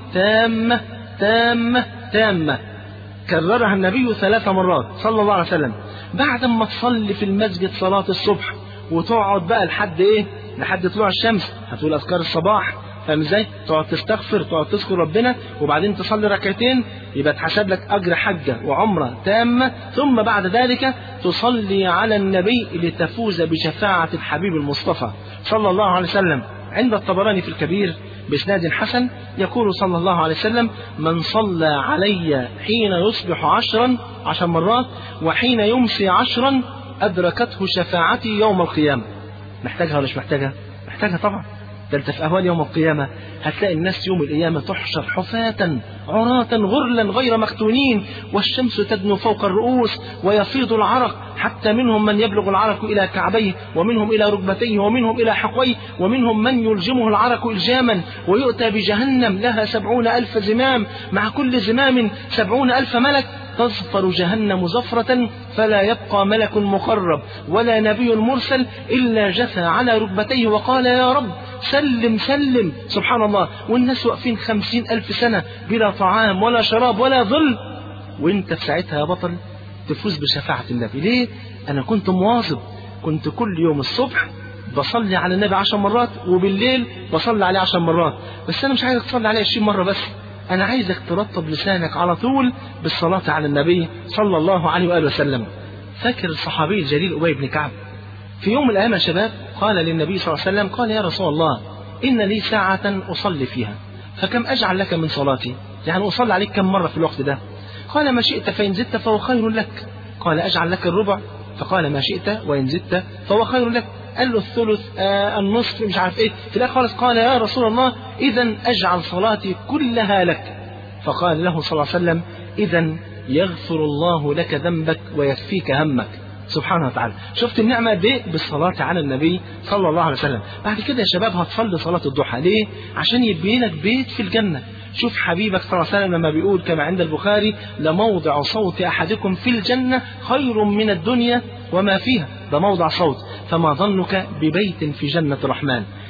S1: تامة تامة تامة. كررها النبي ثلاث مرات صلى الله عليه وسلم. بعد ما تصلي في المسجد صلاة الصبح وتقعد بقى لحد ايه؟ لحد طلوع الشمس، هتقول أذكار الصباح، فاهم ازاي؟ تقعد تستغفر، تقعد تذكر ربنا، وبعدين تصلي ركعتين، يبقى تحسب لك أجر حجة وعمرة تامة. ثم بعد ذلك تصلي على النبي لتفوز بشفاعة الحبيب المصطفى صلى الله عليه وسلم. عند الطبراني في الكبير بإسناد حسن يقول صلى الله عليه وسلم: من صلى علي حين يصبح عشرا عشر مرات وحين يمسي عشرا أدركته شفاعتي يوم القيامة. محتاجها ولا مش محتاجها؟ محتاجها طبعا. ده انت في أهوال يوم القيامة هتلاقي الناس يوم القيامة تحشر حفاة عراة غرلا غير مختونين، والشمس تدنو فوق الرؤوس ويفيض العرق حتى منهم من يبلغ العرق إلى كعبيه، ومنهم إلى ركبتيه، ومنهم إلى حقويه، ومنهم من يلجمه العرق إلجاما. ويؤتى بجهنم لها سبعون ألف زمام، مع كل زمام سبعون ألف ملك، تظفر جهنم زفرة فلا يبقى ملك مقرب ولا نبي مرسل إلا جثى على ركبتيه وقال: يا رب سلم سلم. سبحان الله. والناس واقفين خمسين ألف سنة بلا طعام ولا شراب ولا ظل، وانت في ساعتها يا بطل تفوز بشفاعة النبي. ليه؟ أنا كنت مواظب، كنت كل يوم الصبح بصلي على النبي عشر مرات، وبالليل بصلي عليه عشر مرات. بس أنا مش عايزك تصلي عليه عشرين مرة بس، أنا عايزك ترطب لسانك على طول بالصلاة على النبي صلى الله عليه وآله وسلم. فاكر الصحابي الجليل أبي بن كعب في يوم من الأيام يا شباب قال للنبي صلى الله عليه وسلم: قال: يا رسول الله إن لي ساعة أصلي فيها، فكم أجعل لك من صلاتي؟ يعني أصلي عليك كم مرة في الوقت ده؟ قال: ما شئت فإن زدت فهو خير لك. قال: أجعل لك الربع؟ فقال: ما شئت وإن زدت فهو خير لك. قال له: الثلث، آه النصف، مش عارف إيه. في الآخر خالص قال: يا رسول الله إذن أجعل صلاتي كلها لك. فقال له صلى الله عليه وسلم: إذن يغفر الله لك ذنبك ويكفيك همك. سبحانه وتعالى. شفت النعمة دي بالصلاة على النبي صلى الله عليه وسلم. بعد كده يا شباب هتصلي صلاة الضحى. ليه؟ عشان يبين لك بيت في الجنة. شوف حبيبك صلى الله عليه وسلم لما بيقول كما عند البخاري: لموضع صوت أحدكم في الجنة خير من الدنيا وما فيها. ده موضع صوت، فما ظنك ببيت في جنة الرحمن.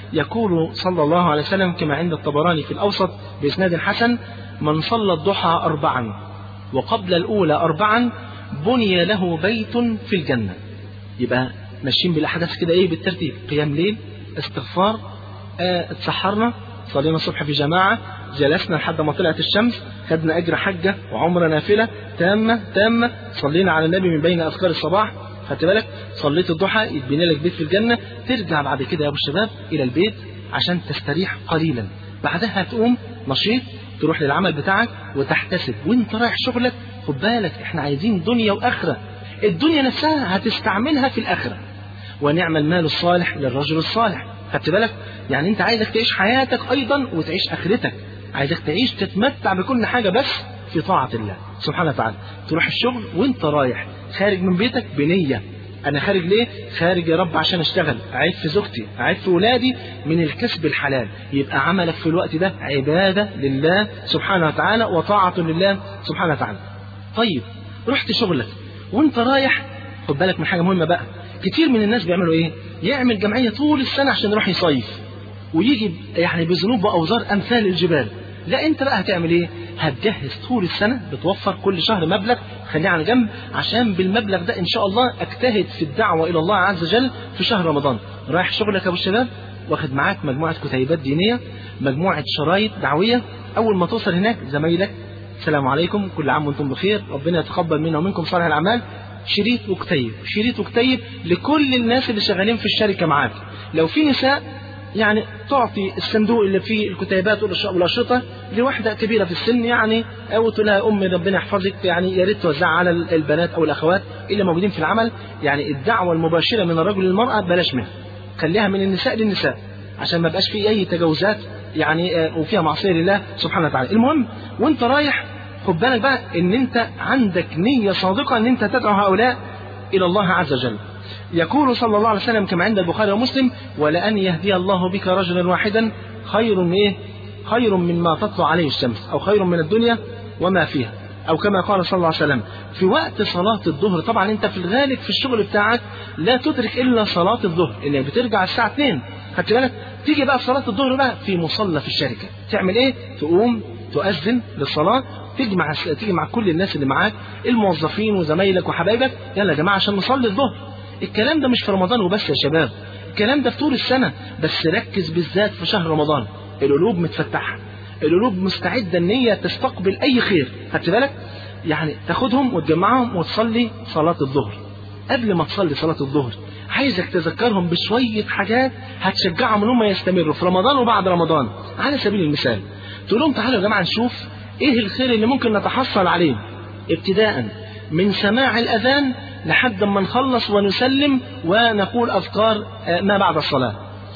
S1: يقول صلى الله عليه وسلم كما عند الطبراني في الأوسط بإسناد حسن: من صلى الضحى أربعا وقبل الأولى أربعا بني له بيت في الجنة. يبقى ماشيين بالأحداث كده إيه بالترتيب: قيام ليل، استغفار، اه اتسحرنا، صلينا الصبح في جماعة، جلسنا لحد ما طلعت الشمس، خدنا أجر حجة وعمرة نافلة تامة تامة، صلينا على النبي من بين أذكار الصباح، خدت بالك، صليت الضحى، يتبني لك بيت في الجنة. ترجع بعد كده يا أبو الشباب إلى البيت عشان تستريح قليلا، بعدها هتقوم نشيط تروح للعمل بتاعك وتحتسب وانت رايح شغلك. خد بالك احنا عايزين دنيا وآخرة، الدنيا نفسها هتستعملها في الآخرة. ونعم المال الصالح للرجل الصالح، خدت بالك، يعني انت عايزك تعيش حياتك ايضا وتعيش اخرتك، عايزك تعيش تتمتع بكل حاجة بس في طاعة الله سبحانه وتعالى. تروح الشغل وانت رايح خارج من بيتك بنية: انا خارج ليه؟ خارج يا رب عشان اشتغل، اعيد في زوجتي، اعيد في ولادي من الكسب الحلال. يبقى عملك في الوقت ده عبادة لله سبحانه وتعالى وطاعة لله سبحانه وتعالى. طيب رحت شغلك وانت رايح، خد بالك من حاجة مهمة بقى. كتير من الناس بيعملوا ايه؟ يعمل جمعية طول السنة عشان يروح يصيف ويجي يعني بذنوب وأوزار أمثال الجبال. لا، انت بقى هتعمل ايه؟ هتجهز طول السنة، بتوفر كل شهر مبلغ خليه على جنب عشان بالمبلغ ده ان شاء الله اجتهد في الدعوة الى الله عز وجل في شهر رمضان. رايح شغلك يا ابو الشباب، واخد معاك مجموعة كتيبات دينية، مجموعة شرايط دعوية. اول ما توصل هناك زمايلك: السلام عليكم، كل عام وانتم بخير، ربنا يتقبل منا ومنكم صالح الاعمال. شريط وكتيب، شريط وكتيب لكل الناس اللي شغالين في الشركة معاك. لو في نساء يعني تعطي الصندوق اللي فيه الكتيبات والأشرطة لواحدة كبيرة في السن، يعني أو تقول لها: أمي ربنا يحفظك، يعني يا ريت توزعها على البنات أو الأخوات اللي موجودين في العمل. يعني الدعوة المباشرة من الرجل للمرأة بلاش منها، خليها من النساء للنساء عشان ما بقاش في أي تجاوزات يعني وفيها معصية لله سبحانه وتعالى. المهم وانت رايح خد بالك بقى ان انت عندك نية صادقة ان انت تدعو هؤلاء الى الله عز وجل. يقول صلى الله عليه وسلم كما عند البخاري ومسلم: ولأن يهدي الله بك رجلا واحدا خير من ايه؟ خير مما تطلع عليه الشمس، او خير من الدنيا وما فيها، او كما قال صلى الله عليه وسلم. في وقت صلاة الظهر، طبعا انت في الغالب في الشغل بتاعك لا تدرك الا صلاة الظهر اللي بترجع الساعة اتنين، خدت بالك، تيجي بقى في صلاة الظهر بقى في مصلى في الشركة، تعمل ايه؟ تقوم تؤذن للصلاة، تجمع تجمع كل الناس اللي معاك، الموظفين وزمايلك وحبايبك: يلا يا جماعة عشان نصلي الظهر. الكلام ده مش في رمضان وبس يا شباب، الكلام ده في طول السنة، بس ركز بالذات في شهر رمضان. القلوب متفتحة، القلوب مستعدة ان هي تستقبل اي خير، خدت بالك، يعني تاخدهم وتجمعهم وتصلي صلاة الظهر. قبل ما تصلي صلاة الظهر عايزك تذكرهم بشوية حاجات هتشجعهم ان هم يستمروا في رمضان وبعد رمضان. على سبيل المثال تقول لهم: تعالوا يا جماعة نشوف ايه الخير اللي ممكن نتحصل عليه ابتداء من سماع الأذان لحد ما نخلص ونسلم ونقول أذكار ما بعد الصلاة.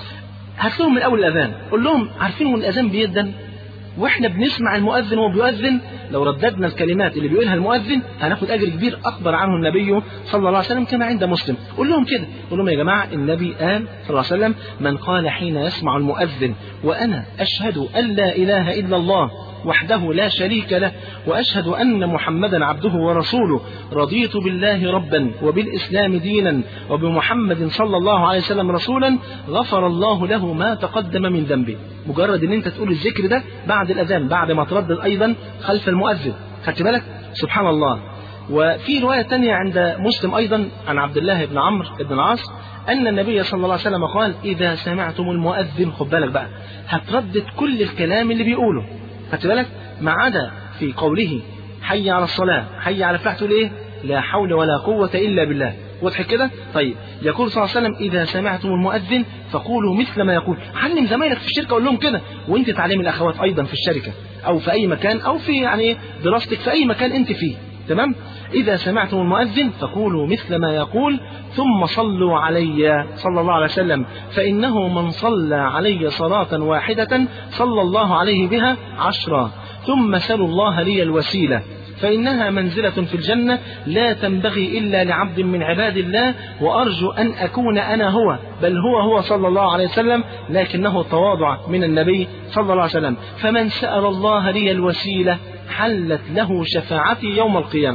S1: هات لهم من أول الأذان، قول لهم: عارفين ان الأذان بيدن واحنا بنسمع المؤذن وهو بيؤذن، لو رددنا الكلمات اللي بيقولها المؤذن هناخد أجر كبير أخبر عنه النبي صلى الله عليه وسلم كما عند مسلم. قول لهم كده، قول لهم: يا جماعة النبي قال صلى الله عليه وسلم: من قال حين يسمع المؤذن وأنا أشهد أن لا إله إلا الله وحده لا شريك له وأشهد أن محمدا عبده ورسوله، رضيت بالله ربا وبالإسلام دينا وبمحمد صلى الله عليه وسلم رسولا، غفر الله له ما تقدم من ذنبه. مجرد ان انت تقول الذكر ده بعد الأذان، بعد ما تردد أيضا خلف المؤذن، خدت بالك؟ سبحان الله. وفي رواية تانية عند مسلم أيضا عن عبد الله بن عمرو بن العاص أن النبي صلى الله عليه وسلم قال: إذا سمعتم المؤذن، خد بالك بقى، هتردد كل الكلام اللي بيقوله، خدت بالك، ما عدا في قوله حي على الصلاة حي على الفلاح تقول ايه؟ لا حول ولا قوة إلا بالله. واضح كده؟ طيب يقول صلى الله عليه وسلم: إذا سمعتم المؤذن فقولوا مثل ما يقول. علم زمايلك في الشركة قول لهم كده، وانت تعلم الأخوات أيضا في الشركة أو في أي مكان أو في يعني دراستك في أي مكان انت فيه، تمام؟ إذا سمعتم المؤذن فقولوا مثل ما يقول ثم صلوا علي صلى الله عليه وسلم، فإنه من صلى علي صلاة واحدة صلى الله عليه بها عشرا، ثم سلوا الله لي الوسيلة فإنها منزلة في الجنة لا تنبغي إلا لعبد من عباد الله، وأرجو أن أكون أنا هو، بل هو هو صلى الله عليه وسلم، لكنه تواضع من النبي صلى الله عليه وسلم. فمن سأل الله لي الوسيلة حلت له شفاعتي يوم القيامة.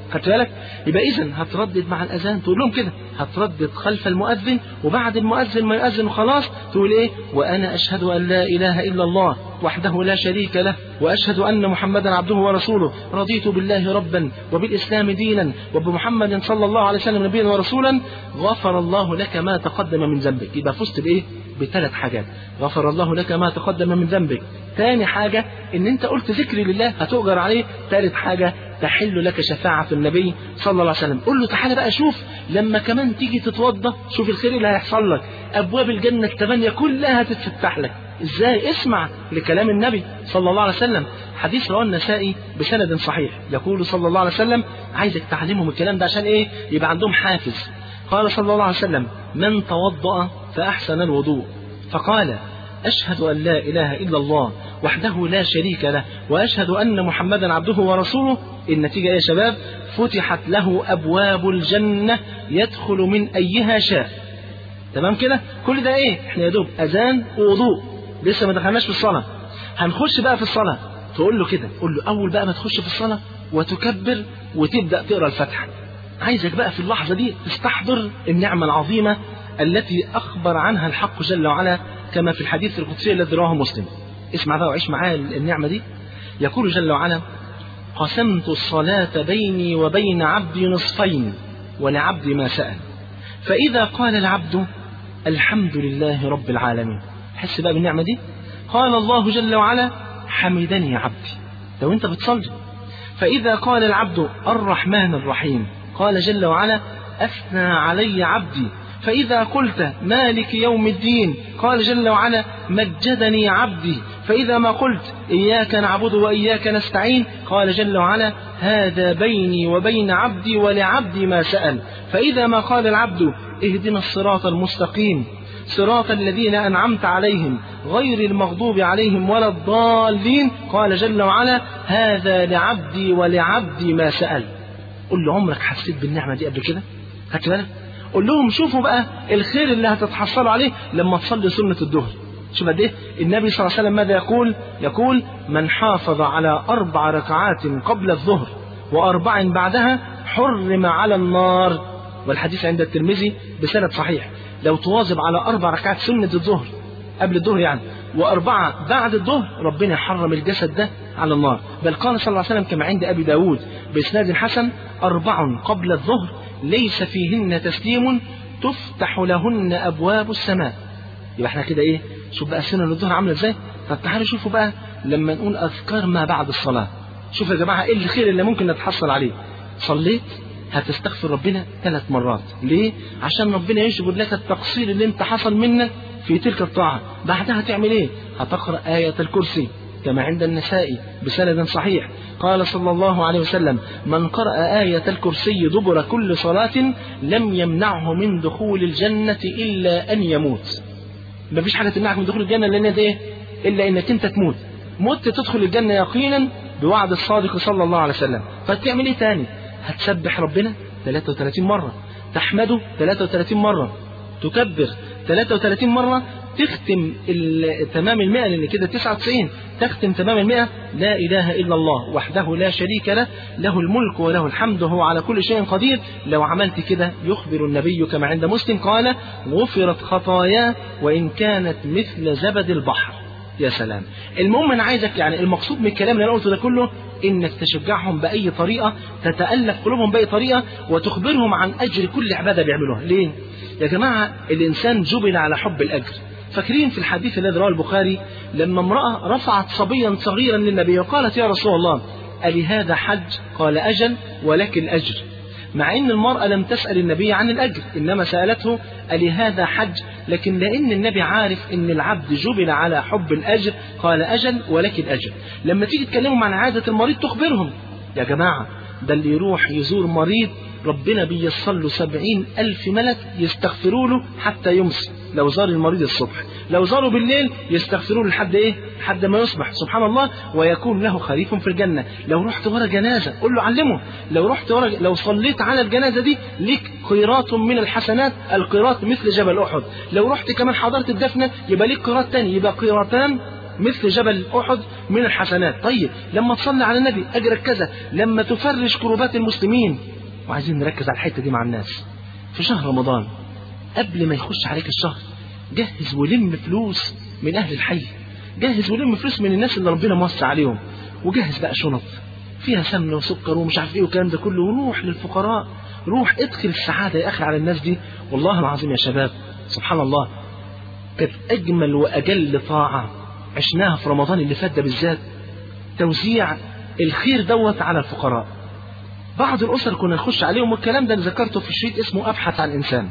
S1: خدت بالك؟ يبقى إذن هتردد مع الأذان، تقول لهم كده، هتردد خلف المؤذن، وبعد المؤذن ما يؤذن خلاص تقول إيه؟ وأنا أشهد أن لا إله إلا الله وحده لا شريك له، وأشهد أن محمدا عبده ورسوله، رضيت بالله ربا وبالإسلام دينا وبمحمد صلى الله عليه وسلم نبيا ورسولا، غفر الله لك ما تقدم من ذنبك. يبقى فزت بإيه؟ بثلاث حاجات. غفر الله لك ما تقدم من ذنبك. ثاني حاجة إن أنت قلت ذكر لله هتؤجر عليه. ثالث حاجة تحل لك شفاعة النبي صلى الله عليه وسلم. قل له تعالى بقى شوف لما كمان تيجي تتوضى شوف الخير اللي هيحصل لك، أبواب الجنة الثمانية كلها هتتفتح لك. إزاي؟ اسمع لكلام النبي صلى الله عليه وسلم. حديث رواه النسائي بسند صحيح، يقول صلى الله عليه وسلم، عايزك تعلمهم الكلام ده عشان إيه؟ يبقى عندهم حافز. قال صلى الله عليه وسلم: من توضأ فأحسن الوضوء فقال أشهد أن لا إله إلا الله وحده لا شريك له وأشهد أن محمدا عبده ورسوله، النتيجة يا شباب فتحت له أبواب الجنة يدخل من أيها شاء. تمام كده؟ كل ده إيه؟ إحنا يا دوب أذان ووضوء، لسه ما دخلناش في الصلاة. هنخش بقى في الصلاة. تقول له كده، قول له أول بقى ما تخش في الصلاة وتكبر وتبدأ تقرأ الفاتحة. عايزك بقى في اللحظة دي تستحضر النعمة العظيمة التي أخبر عنها الحق جل وعلا كما في الحديث القدسي الذي رواه مسلم. اسمع بقى وعيش معايا النعمة دي. يقول جل وعلا: قسمت الصلاة بيني وبين عبدي نصفين ولعبدي ما سأل، فإذا قال العبد الحمد لله رب العالمين، حس بقى بالنعمة دي. قال الله جل وعلا: حمدني عبدي. لو انت بتصلي. فإذا قال العبد الرحمن الرحيم، قال جل وعلا: أثنى علي عبدي. فإذا قلت مالك يوم الدين، قال جل وعلا: مجدني عبدي. فإذا ما قلت إياك نعبد وإياك نستعين، قال جل وعلا: هذا بيني وبين عبدي ولعبدي ما سأل. فإذا ما قال العبد اهدنا الصراط المستقيم صراط الذين أنعمت عليهم غير المغضوب عليهم ولا الضالين، قال جل وعلا: هذا لعبدي ولعبدي ما سأل. قل له عمرك حسيت بالنعمة دي قبل كده؟ خدت بالك؟ قل لهم شوفوا بقى الخير اللي هتتحصلوا عليه لما تصلي سنة الظهر. شوف قد ايه النبي صلى الله عليه وسلم ماذا يقول؟ يقول: من حافظ على أربع ركعات قبل الظهر وأربع بعدها حرم على النار. والحديث عند الترمذي بسند صحيح. لو تواظب على أربع ركعات سنة الظهر قبل الظهر يعني وأربعة بعد الظهر، ربنا يحرم الجسد ده على النار. بل قال صلى الله عليه وسلم كما عند أبي داود بإسناد حسن: أربع قبل الظهر ليس فيهن تسليم تفتح لهن أبواب السماء. يبقى احنا كده ايه؟ شوف بقى سنة الظهر عاملة ازاي. طب تعالوا شوفوا بقى لما نقول أذكار ما بعد الصلاة. شوفوا يا جماعة ايه الخير اللي ممكن نتحصل عليه. صليت هتستغفر ربنا ثلاث مرات. ليه؟ عشان ربنا يجبر لك التقصير اللي انت حصل منك في تلك الطاعة. بعدها هتعمل ايه؟ هتقرأ آية الكرسي كما عند النسائي بسند صحيح. قال صلى الله عليه وسلم: من قرأ آية الكرسي دبر كل صلاة لم يمنعه من دخول الجنة إلا أن يموت. مفيش حاجة تمنعك من دخول الجنة لأن ده إيه؟ إلا إنك أنت تموت. مت تدخل الجنة يقينا بوعد الصادق صلى الله عليه وسلم. فتعمل إيه تاني؟ هتسبح ربنا ثلاثة وثلاثين مرة، تحمده ثلاثة وثلاثين مرة، تكبر ثلاثة وثلاثين مرة، تختم تمام المئة لأن كده تسعة وتسعين، تختم تمام المئة لا إله إلا الله وحده لا شريك له له الملك وله الحمد وهو على كل شيء قدير. لو عملت كده يخبر النبي كما عند مسلم قال: غفرت خطاياه وإن كانت مثل زبد البحر. يا سلام. المهم أنا عايزك يعني المقصود من الكلام اللي أنا قلته ده كله إنك تشجعهم بأي طريقة، تتألف قلوبهم بأي طريقة، وتخبرهم عن أجر كل عبادة بيعملوها. ليه؟ يا جماعة الإنسان جبل على حب الأجر. فاكرين في الحديث الذي رواه البخاري لما امرأة رفعت صبيا صغيرا للنبي وقالت: يا رسول الله ألي هذا حج؟ قال: أجل ولك الأجر. مع أن المرأة لم تسأل النبي عن الأجر، إنما سألته ألي هذا حج، لكن لأن النبي عارف أن العبد جبل على حب الأجر قال: أجل ولك الأجر. لما تيجي تكلمهم عن عادة المريض تخبرهم. يا جماعة ده اللي يروح يزور مريض ربنا بيصل له سبعين ألف ملك يستغفروا له حتى يمسي. لو زار المريض الصبح، لو زاروا بالليل يستغفروا له لحد ايه؟ لحد ما يصبح. سبحان الله. ويكون له خريف في الجنة. لو رحت ورا جنازة قل له علمه. لو رحت ورا لو صليت على الجنازة دي ليك قيراط من الحسنات، القيراط مثل جبل أحد. لو رحت كمان حضرت الدفنة يبقى ليك قيراط تاني، يبقى قيراطان مثل جبل أحد من الحسنات. طيب لما تصلي على النبي أجرك كذا، لما تفرج كروبات المسلمين. وعايزين نركز على الحتة دي مع الناس. في شهر رمضان قبل ما يخش عليك الشهر جهز ولم فلوس من أهل الحي، جهز ولم فلوس من الناس اللي ربنا موسع عليهم، وجهز بقى شنط فيها سمن وسكر ومش عارف ايه والكلام ده كله، وروح للفقراء، روح ادخل السعادة يا أخي على الناس دي. والله العظيم يا شباب سبحان الله كانت أجمل وأجل طاعة عشناها في رمضان اللي فات ده بالذات، توزيع الخير دوت على الفقراء. بعض الأسر كنا نخش عليهم، والكلام ده اللي ذكرته في الشريط اسمه أبحث عن الإنسان.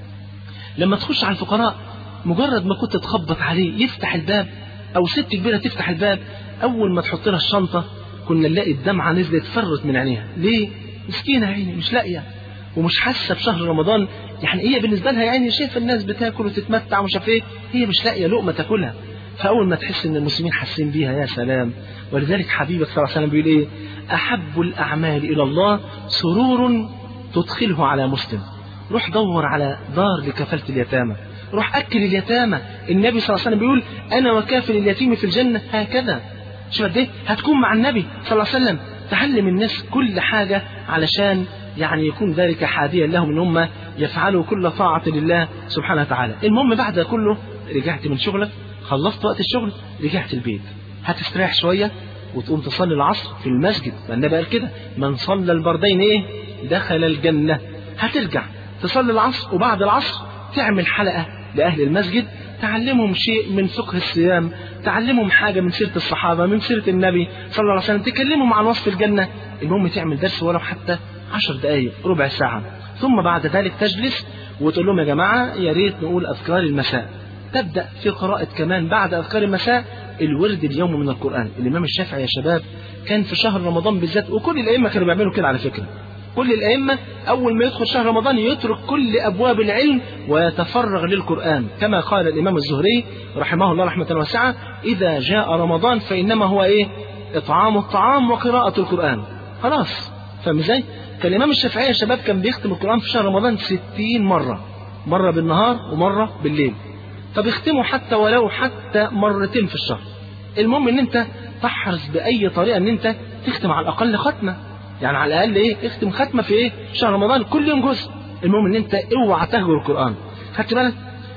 S1: لما تخش على الفقراء مجرد ما كنت تخبط عليه يفتح الباب، أو ست كبيرة تفتح الباب، أول ما تحط لها الشنطة كنا نلاقي الدمعة نزلت فرت من عينيها. ليه؟ مسكينة عيني مش لاقية ومش حاسة بشهر رمضان، يعني هي بالنسبة لها يعني شايفة الناس بتاكل وتتمتع ومش عارف ايه، هي مش لاقية لقمة تاكلها. فأول ما تحس إن المسلمين حاسين بيها يا سلام. ولذلك حبيبك صلى الله عليه وسلم بيقول إيه؟ أحب الأعمال إلى الله سرور تدخله على مسلم. روح دور على دار لكفالة اليتامى، روح أكل اليتامى. النبي صلى الله عليه وسلم بيقول أنا وكافل اليتيم في الجنة هكذا. شوف قد إيه هتكون مع النبي صلى الله عليه وسلم. تعلم الناس كل حاجة علشان يعني يكون ذلك حاديا لهم ان هم يفعلوا كل طاعة لله سبحانه وتعالى. المهم بعد كله رجعت من شغلك، خلصت وقت الشغل، رجعت البيت، هتستريح شوية وتقوم تصلي العصر في المسجد. النبي قال كده من صلى البردين ايه دخل الجنة. هترجع تصلي العصر، وبعد العصر تعمل حلقة لأهل المسجد، تعلمهم شيء من فقه الصيام، تعلمهم حاجة من سيرة الصحابة، من سيرة النبي صلى الله عليه وسلم، تكلمهم عن وصف الجنة. المهم تعمل درس ولو حتى عشر دقايق ربع ساعة. ثم بعد ذلك تجلس وتقول لهم يا جماعة يا ريت نقول أذكار المساء. تبدأ في قراءة كمان بعد أذكار المساء الورد اليوم من القرآن. الإمام الشافعي يا شباب كان في شهر رمضان بالذات، وكل الأئمة كانوا بيعملوا كده على فكرة، كل الأئمة أول ما يدخل شهر رمضان يترك كل أبواب العلم ويتفرغ للقرآن، كما قال الإمام الزهري رحمه الله رحمة واسعة إذا جاء رمضان فإنما هو إيه إطعام الطعام وقراءة القرآن. خلاص فاهم ازاي؟ كان الإمام الشافعي يا شباب كان بيختم القرآن في شهر رمضان ستين مرة، مرة بالنهار ومرة بالليل. طب اختموا حتى ولو حتى مرتين في الشهر. المهم ان انت تحرص بأي طريقة ان انت تختم على الأقل ختمة، يعني على الأقل ايه اختم ختمة في ايه شهر رمضان كل يوم جزء. المهم ان انت اوعى تهجر القرآن. خدت بالك؟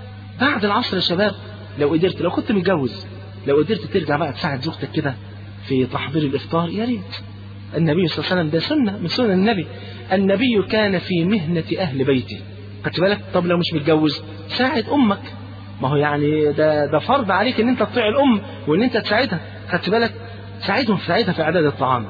S1: بعد العصر يا شباب لو قدرت، لو كنت متجوز، لو قدرت ترجع بقى تساعد زوجتك كده في تحضير الإفطار يا ريت. النبي صلى الله عليه وسلم ده سنة من سنن النبي، النبي كان في مهنة أهل بيته. خدت بالك؟ طب لو مش متجوز ساعد أمك، ما هو يعني ده ده فرض عليك ان انت تطيع الأم وان انت تساعدها. خدت بالك؟ ساعدهم في ساعتها في إعداد الطعام.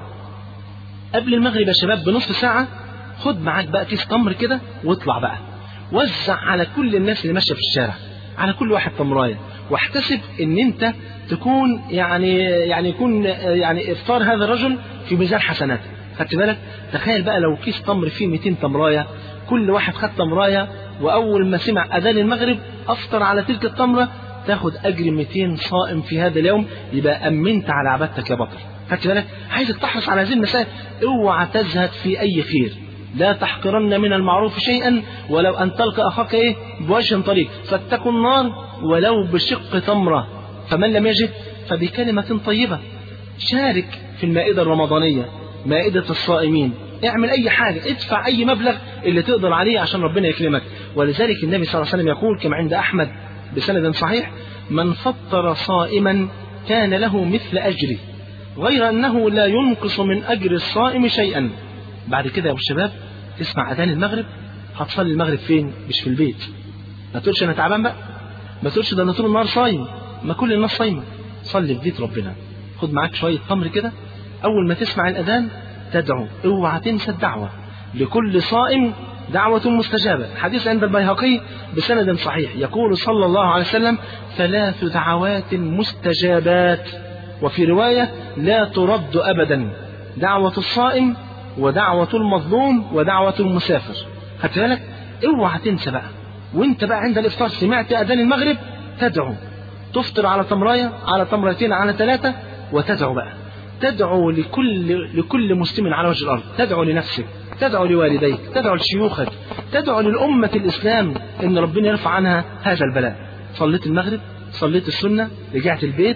S1: قبل المغرب يا شباب بنصف ساعة خد معاك بقى كيس تمر كده واطلع بقى وزع على كل الناس اللي ماشية في الشارع، على كل واحد تمراية، واحتسب ان انت تكون يعني يعني يكون يعني افطار هذا الرجل في ميزان حسناته. خدت بالك؟ تخيل بقى لو كيس تمر فيه مئتين تمراية، كل واحد خد تمراية، واول ما سمع اذان المغرب افطر على تلك التمرة، تاخد اجر مئتين صائم في هذا اليوم، يبقى امنت على عبادتك يا بطل. خدت بالك؟ عايزك تحرص على هذه المسائل، اوعى تزهد في اي خير، لا تحقرن من المعروف شيئا ولو ان تلقى اخاك ايه بوجه طريق، فاتقوا النار ولو بشق تمرة، فمن لم يجد فبكلمة طيبة. شارك في المائدة الرمضانية، مائدة الصائمين، اعمل اي حاجة، ادفع اي مبلغ اللي تقدر عليه عشان ربنا يكرمك. ولذلك النبي صلى الله عليه وسلم يقول كما عند احمد بسند صحيح من فطر صائما كان له مثل اجره غير انه لا ينقص من اجر الصائم شيئا. بعد كده يا ابو الشباب تسمع اذان المغرب، هتصلي المغرب فين؟ مش في البيت. ما تقولش انا تعبان بقى، ما تقولش ده انا طول النهار صايم، ما كل الناس صايمه. صلي في بيت ربنا، خد معاك شويه تمر كده، اول ما تسمع الاذان تدعو، اوعى تنسى الدعوه، لكل صائم دعوه مستجابه. حديث عند البيهقي بسند صحيح يقول صلى الله عليه وسلم ثلاث دعوات مستجابات، وفي روايه لا ترد ابدا، دعوه الصائم ودعوة المظلوم ودعوة المسافر. خدت بالك؟ اوعى تنسى بقى، وانت بقى عند الافطار سمعت اذان المغرب تدعو، تفطر على تمراية على تمرتين على ثلاثة، وتدعو بقى، تدعو لكل لكل مسلم على وجه الارض، تدعو لنفسك، تدعو لوالديك، تدعو لشيوخك، تدعو للأمة الإسلام ان ربنا يرفع عنها هذا البلاء. صليت المغرب، صليت السنة، رجعت البيت،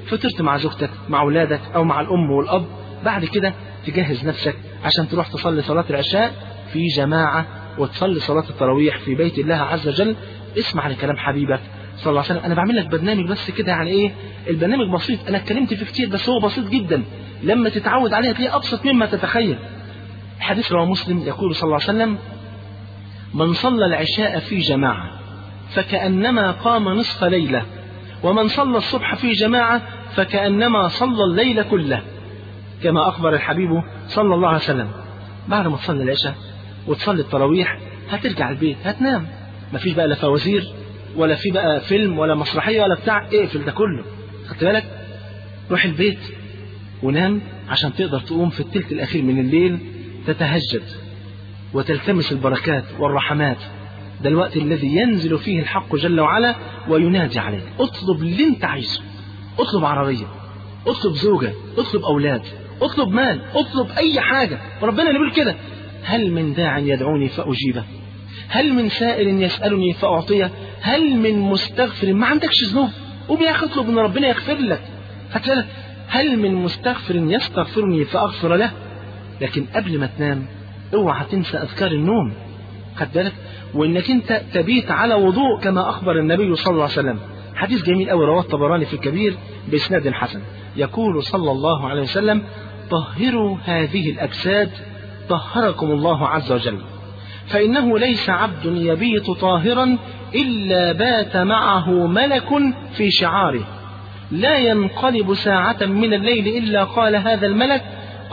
S1: فطرت مع زوجتك مع أولادك أو مع الأم والأب، بعد كده تجهز نفسك عشان تروح تصلي صلاة العشاء في جماعة وتصلي صلاة التراويح في بيت الله عز وجل. اسمع لكلام حبيبك صلى الله عليه وسلم. أنا بعمل لك برنامج بس كده، يعني إيه البرنامج بسيط، أنا اتكلمت فيه كتير بس هو بسيط جدا، لما تتعود عليه هتلاقيه أبسط مما تتخيل. حديث رواه مسلم يقول صلى الله عليه وسلم: من صلى العشاء في جماعة فكأنما قام نصف ليلة، ومن صلى الصبح في جماعة فكأنما صلى الليل كله، كما أخبر الحبيب صلى الله عليه وسلم. بعد ما تصلي العشاء وتصلي التراويح هترجع البيت هتنام، مفيش بقى لا فوازير ولا في بقى فيلم ولا مسرحية ولا بتاع، اقفل ده كله، خدت بالك؟ روح البيت ونام عشان تقدر تقوم في الثلث الأخير من الليل تتهجد وتلتمس البركات والرحمات. ده الوقت الذي ينزل فيه الحق جل وعلا وينادي عليك. اطلب اللي انت عايزه، اطلب عربية، اطلب زوجة، اطلب أولاد، اطلب مال، اطلب أي حاجة، وربنا اللي بيقول كده: هل من داع يدعوني فأجيبه، هل من سائل يسألني فأعطيه، هل من مستغفر. ما عندكش ذنوب قوم يا أخي اطلب ان ربنا يغفر لك. هتلاقي هل من مستغفر يستغفرني فأغفر له. لكن قبل ما تنام اوعى تنسى أذكار النوم، خد بالك، وانك انت تبيت على وضوء كما أخبر النبي صلى الله عليه وسلم. حديث جميل قوي رواه الطبراني في الكبير بإسناد حسن، يقول صلى الله عليه وسلم: طهروا هذه الأجساد طهركم الله عز وجل، فإنه ليس عبد يبيت طاهرا إلا بات معه ملك في شعاره، لا ينقلب ساعة من الليل إلا قال هذا الملك: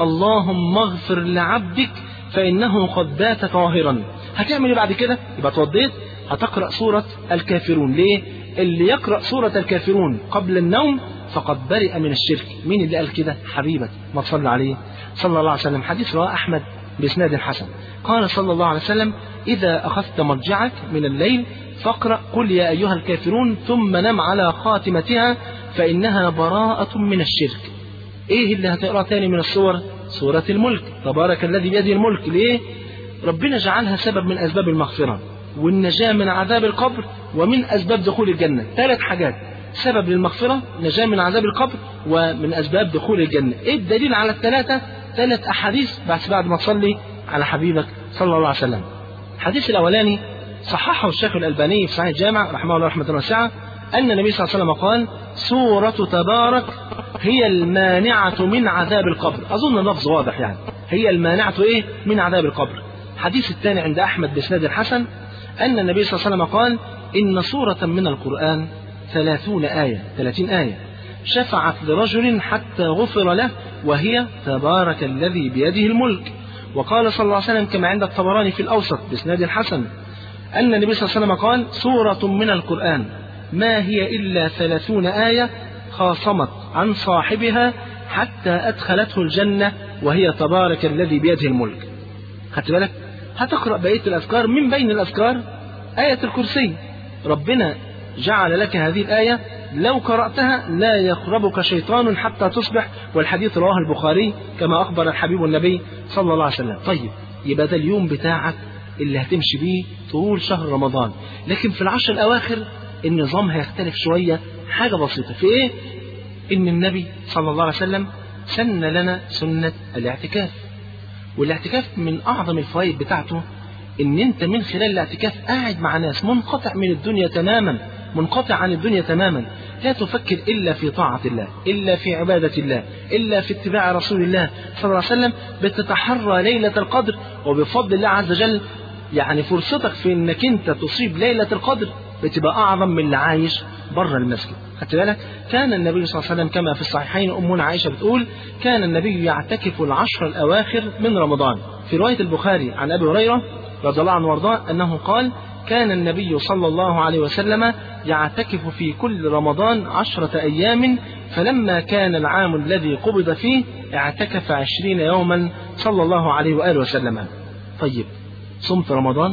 S1: اللهم اغفر لعبدك فإنه قد بات طاهرا. هتعمل ايه بعد كده؟ يبقى توضيت، هتقرأ سورة الكافرون. ليه؟ اللي يقرأ سورة الكافرون قبل النوم فقد برئ من الشرك. مين اللي قال كده؟ حبيبك، ما تصلى عليه صلى الله عليه وسلم. حديث رواه أحمد بإسناد حسن، قال صلى الله عليه وسلم: إذا أخذت مرجعك من الليل فاقرأ قل يا أيها الكافرون ثم نم على خاتمتها فإنها براءة من الشرك. إيه اللي هتقرأ تاني من السور؟ سورة الملك، تبارك الذي بيده الملك. ليه؟ ربنا جعلها سبب من أسباب المغفرة والنجاة من عذاب القبر ومن أسباب دخول الجنة. ثلاث حاجات: سبب للمغفرة، نجاة من عذاب القبر، ومن أسباب دخول الجنة. إيه الدليل على الثلاثة؟ ثلاث أحاديث بس بعد ما تصلي على حبيبك صلى الله عليه وسلم. الحديث الأولاني صححه الشيخ الألباني في صحيح الجامع رحمه الله رحمة واسعة، أن النبي صلى الله عليه وسلم قال: سورة تبارك هي المانعة من عذاب القبر. أظن اللفظ واضح، يعني هي المانعة إيه؟ من عذاب القبر. الحديث الثاني عند أحمد بإسناد الحسن أن النبي صلى الله عليه وسلم قال: إن سورة من القرآن ثلاثون آية، ثلاثين آية شفعت لرجل حتى غفر له، وهي تبارك الذي بيده الملك. وقال صلى الله عليه وسلم كما عند الطبراني في الأوسط بإسناد الحسن أن النبي صلى الله عليه وسلم قال: سورة من القرآن ما هي إلا ثلاثون آية خاصمت عن صاحبها حتى أدخلته الجنة، وهي تبارك الذي بيده الملك. خدت بالك؟ هتقرأ بقية الأذكار، من بين الأذكار آية الكرسي. ربنا جعل لك هذه الآية لو قرأتها لا يقربك شيطان حتى تصبح، والحديث رواه البخاري كما أخبر الحبيب النبي صلى الله عليه وسلم. طيب، يبقى ده اليوم بتاعك اللي هتمشي بيه طول شهر رمضان. لكن في العشر الأواخر النظام هيختلف شوية، حاجة بسيطة. في إيه؟ إن النبي صلى الله عليه وسلم سن لنا سنة الاعتكاف، والاعتكاف من أعظم الفوائد بتاعته إن أنت من خلال الاعتكاف قاعد مع ناس منقطع من الدنيا تماما، منقطع عن الدنيا تماما، لا تفكر إلا في طاعة الله، إلا في عبادة الله، إلا في اتباع رسول الله صلى الله عليه وسلم. بتتحرى ليلة القدر، وبفضل الله عز وجل يعني فرصتك في إنك أنت تصيب ليلة القدر بتبقى أعظم من اللي عايش بره المسجد. خدت بالك؟ كان النبي صلى الله عليه وسلم كما في الصحيحين أمنا عائشة بتقول: كان النبي يعتكف العشر الأواخر من رمضان. في رواية البخاري عن أبي هريرة رضي الله عنه وارضاه أنه قال: كان النبي صلى الله عليه وسلم يعتكف في كل رمضان عشرة أيام، فلما كان العام الذي قبض فيه اعتكف عشرين يوما صلى الله عليه وآله وسلم. طيب، صمت رمضان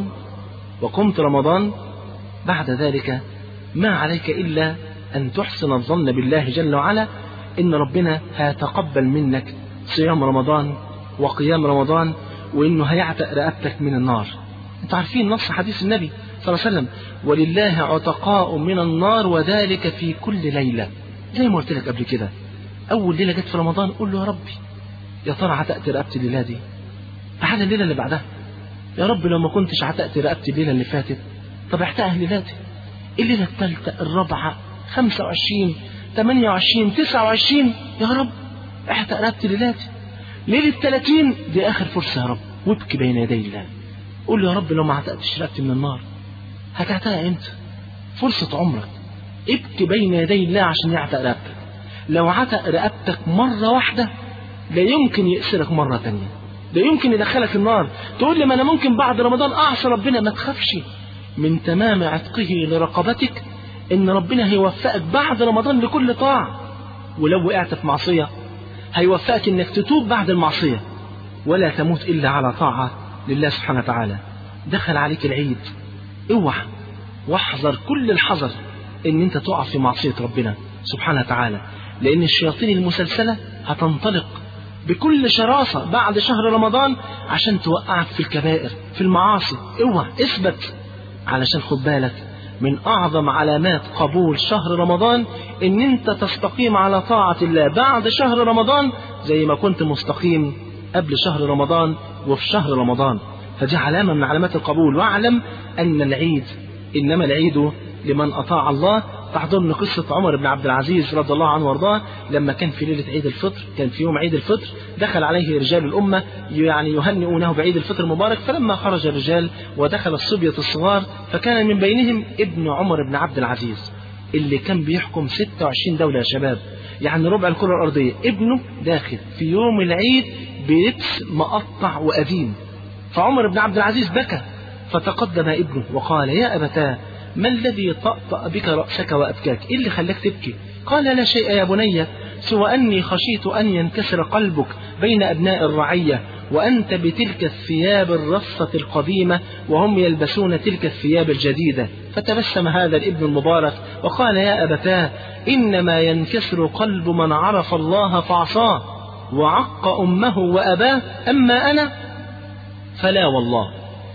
S1: وقمت رمضان، بعد ذلك ما عليك إلا أن تحسن الظن بالله جل وعلا إن ربنا هيتقبل منك صيام رمضان وقيام رمضان، وإنه هيعتق رقبتك من النار. أنتوا عارفين نص حديث النبي صلى الله عليه وسلم: ولله عتقاء من النار وذلك في كل ليلة. زي ما قلت لك قبل كده، أول ليلة جت في رمضان قول له يا ربي يا ترى عتقت رقبتي الليلة دي؟ تعالى الليلة اللي بعدها يا رب لو ما كنتش عتقت رقبتي الليلة اللي فاتت طب اعتقها ليلاتي. الليلة الثالثة الرابعة خمسة وعشرين ثمانية وعشرين تسعة وعشرين يا رب اعتق رقبتي ليلاتي. ليلة ثلاثين دي آخر فرصة يا رب، وابكي بين يدي الله قول له يا رب لو ما عتقتش رقبتي من النار هتعتقها امتى؟ فرصة عمرك، ابكي بين يدي الله عشان يعتق رقبتك. لو عتق رقبتك مرة واحدة لا يمكن يأسرك مرة تانية، لا يمكن يدخلك النار. تقول لي ما أنا ممكن بعد رمضان أعصى ربنا، ما تخافش، من تمام عتقه لرقبتك إن ربنا هيوفقك بعد رمضان لكل طاعة. ولو وقعت في معصية هيوفقك إنك تتوب بعد المعصية، ولا تموت إلا على طاعة لله سبحانه وتعالى. دخل عليك العيد اوعى واحذر كل الحذر إن أنت تقع في معصية ربنا سبحانه وتعالى، لأن الشياطين المسلسلة هتنطلق بكل شراسة بعد شهر رمضان عشان توقعك في الكبائر في المعاصي. اوعى اثبت، علشان خد بالك من أعظم علامات قبول شهر رمضان إن أنت تستقيم على طاعة الله بعد شهر رمضان زي ما كنت مستقيم قبل شهر رمضان وفي شهر رمضان. فدي علامة من علامات القبول. واعلم أن العيد إنما العيد لمن أطاع الله. تحضرني قصة عمر بن عبد العزيز رضي الله عنه وارضاه لما كان في ليلة عيد الفطر، كان في يوم عيد الفطر دخل عليه رجال الأمة يعني يهنئونه بعيد الفطر المبارك. فلما خرج الرجال ودخل الصبية الصغار فكان من بينهم ابن عمر بن عبد العزيز اللي كان بيحكم ستة وعشرين دولة يا شباب، يعني ربع الكرة الأرضية. ابنه داخل في يوم العيد بلبس مقطع وقديم، فعمر بن عبد العزيز بكى، فتقدم ابنه وقال يا أبتاه ما الذي طأطأ بك رأسك وأبكاك؟ إيه اللي خلاك تبكي؟ قال لا شيء يا بني سوى أني خشيت أن ينكسر قلبك بين أبناء الرعية وأنت بتلك الثياب الرصة القديمة وهم يلبسون تلك الثياب الجديدة. فتبسم هذا الابن المبارك وقال يا أبتاه إنما ينكسر قلب من عرف الله فعصاه وعق أمه وأباه، أما أنا فلا والله،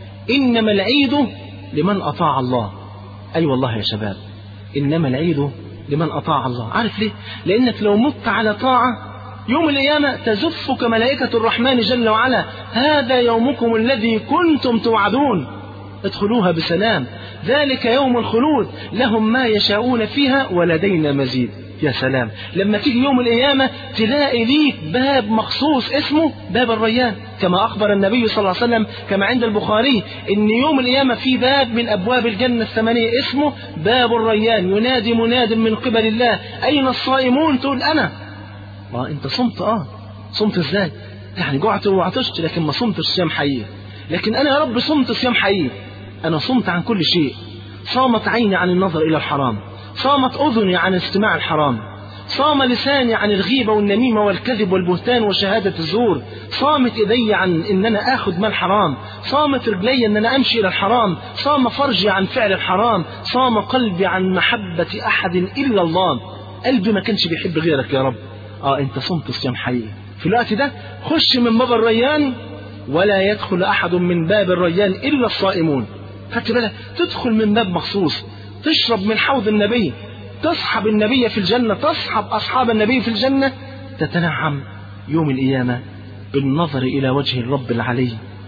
S1: إنما العيد لمن أطاع الله. أي أيوة والله يا شباب، إنما العيد لمن أطاع الله. عارف ليه؟ لأنك لو مت على طاعة يوم القيامة تزفك ملائكة الرحمن جل وعلا هذا يومكم الذي كنتم توعدون ادخلوها بسلام ذلك يوم الخلود لهم ما يشاءون فيها ولدينا مزيد. يا سلام لما تيجي يوم القيامة تلاقي ليك باب مخصوص اسمه باب الريان، كما أخبر النبي صلى الله عليه وسلم كما عند البخاري إن يوم القيامة في باب من أبواب الجنة الثمانية اسمه باب الريان، ينادي مناد من قبل الله أين الصائمون؟ تقول أنا. آه أنت صمت، آه صمت إزاي؟ يعني جوعت وعطشت لكن ما صمتش صيام حقيقي. لكن أنا يا رب صمت صيام حقيقي، أنا صمت عن كل شيء. صامت عيني عن النظر إلى الحرام، صامت أذني عن استماع الحرام، صام لساني عن الغيبة والنميمة والكذب والبهتان وشهادة الزور، صامت إيدي عن إن أنا آخذ مال حرام، صامت رجلي إن أنا أمشي إلى الحرام، صام فرجي عن فعل الحرام، صام قلبي عن محبة أحد إلا الله. قلبي ما كانش بيحب غيرك يا رب. آه أنت صمت صيام حقيقي. في الوقت ده خش من باب الريان ولا يدخل أحد من باب الريان إلا الصائمون. خدت بالك؟ تدخل من باب مخصوص، تشرب من حوض النبي، تصحب النبي في الجنة، تصحب أصحاب النبي في الجنة، تتنعم يوم القيامة بالنظر إلى وجه الرب العلي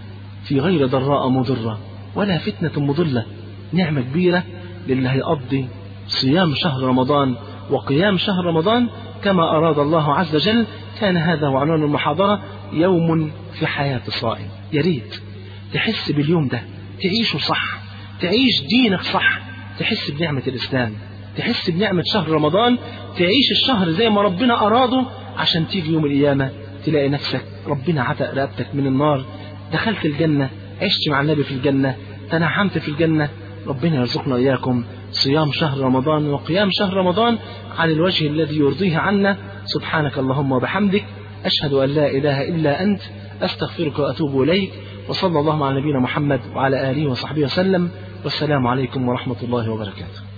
S1: في غير ضراء مضرة ولا فتنة مضلة. نعمة كبيرة للي هيقضي صيام شهر رمضان وقيام شهر رمضان كما أراد الله عز وجل. كان هذا هو عنوان المحاضرة، يوم في حياة الصائم. يا ريت تحس باليوم ده، تعيشه صح، تعيش دينك صح، تحس بنعمة الإسلام، تحس بنعمة شهر رمضان، تعيش الشهر زي ما ربنا أراده عشان تيجي يوم القيامة تلاقي نفسك ربنا عتق رقبتك من النار، دخلت الجنة، عشت مع النبي في الجنة، تنعمت في الجنة. ربنا يرزقنا إياكم صيام شهر رمضان وقيام شهر رمضان على الوجه الذي يرضيه عنا. سبحانك اللهم وبحمدك، أشهد أن لا إله إلا أنت، أستغفرك وأتوب إليك. وصلى الله على نبينا محمد وعلى آله وصحبه وسلم، والسلام عليكم ورحمة الله وبركاته.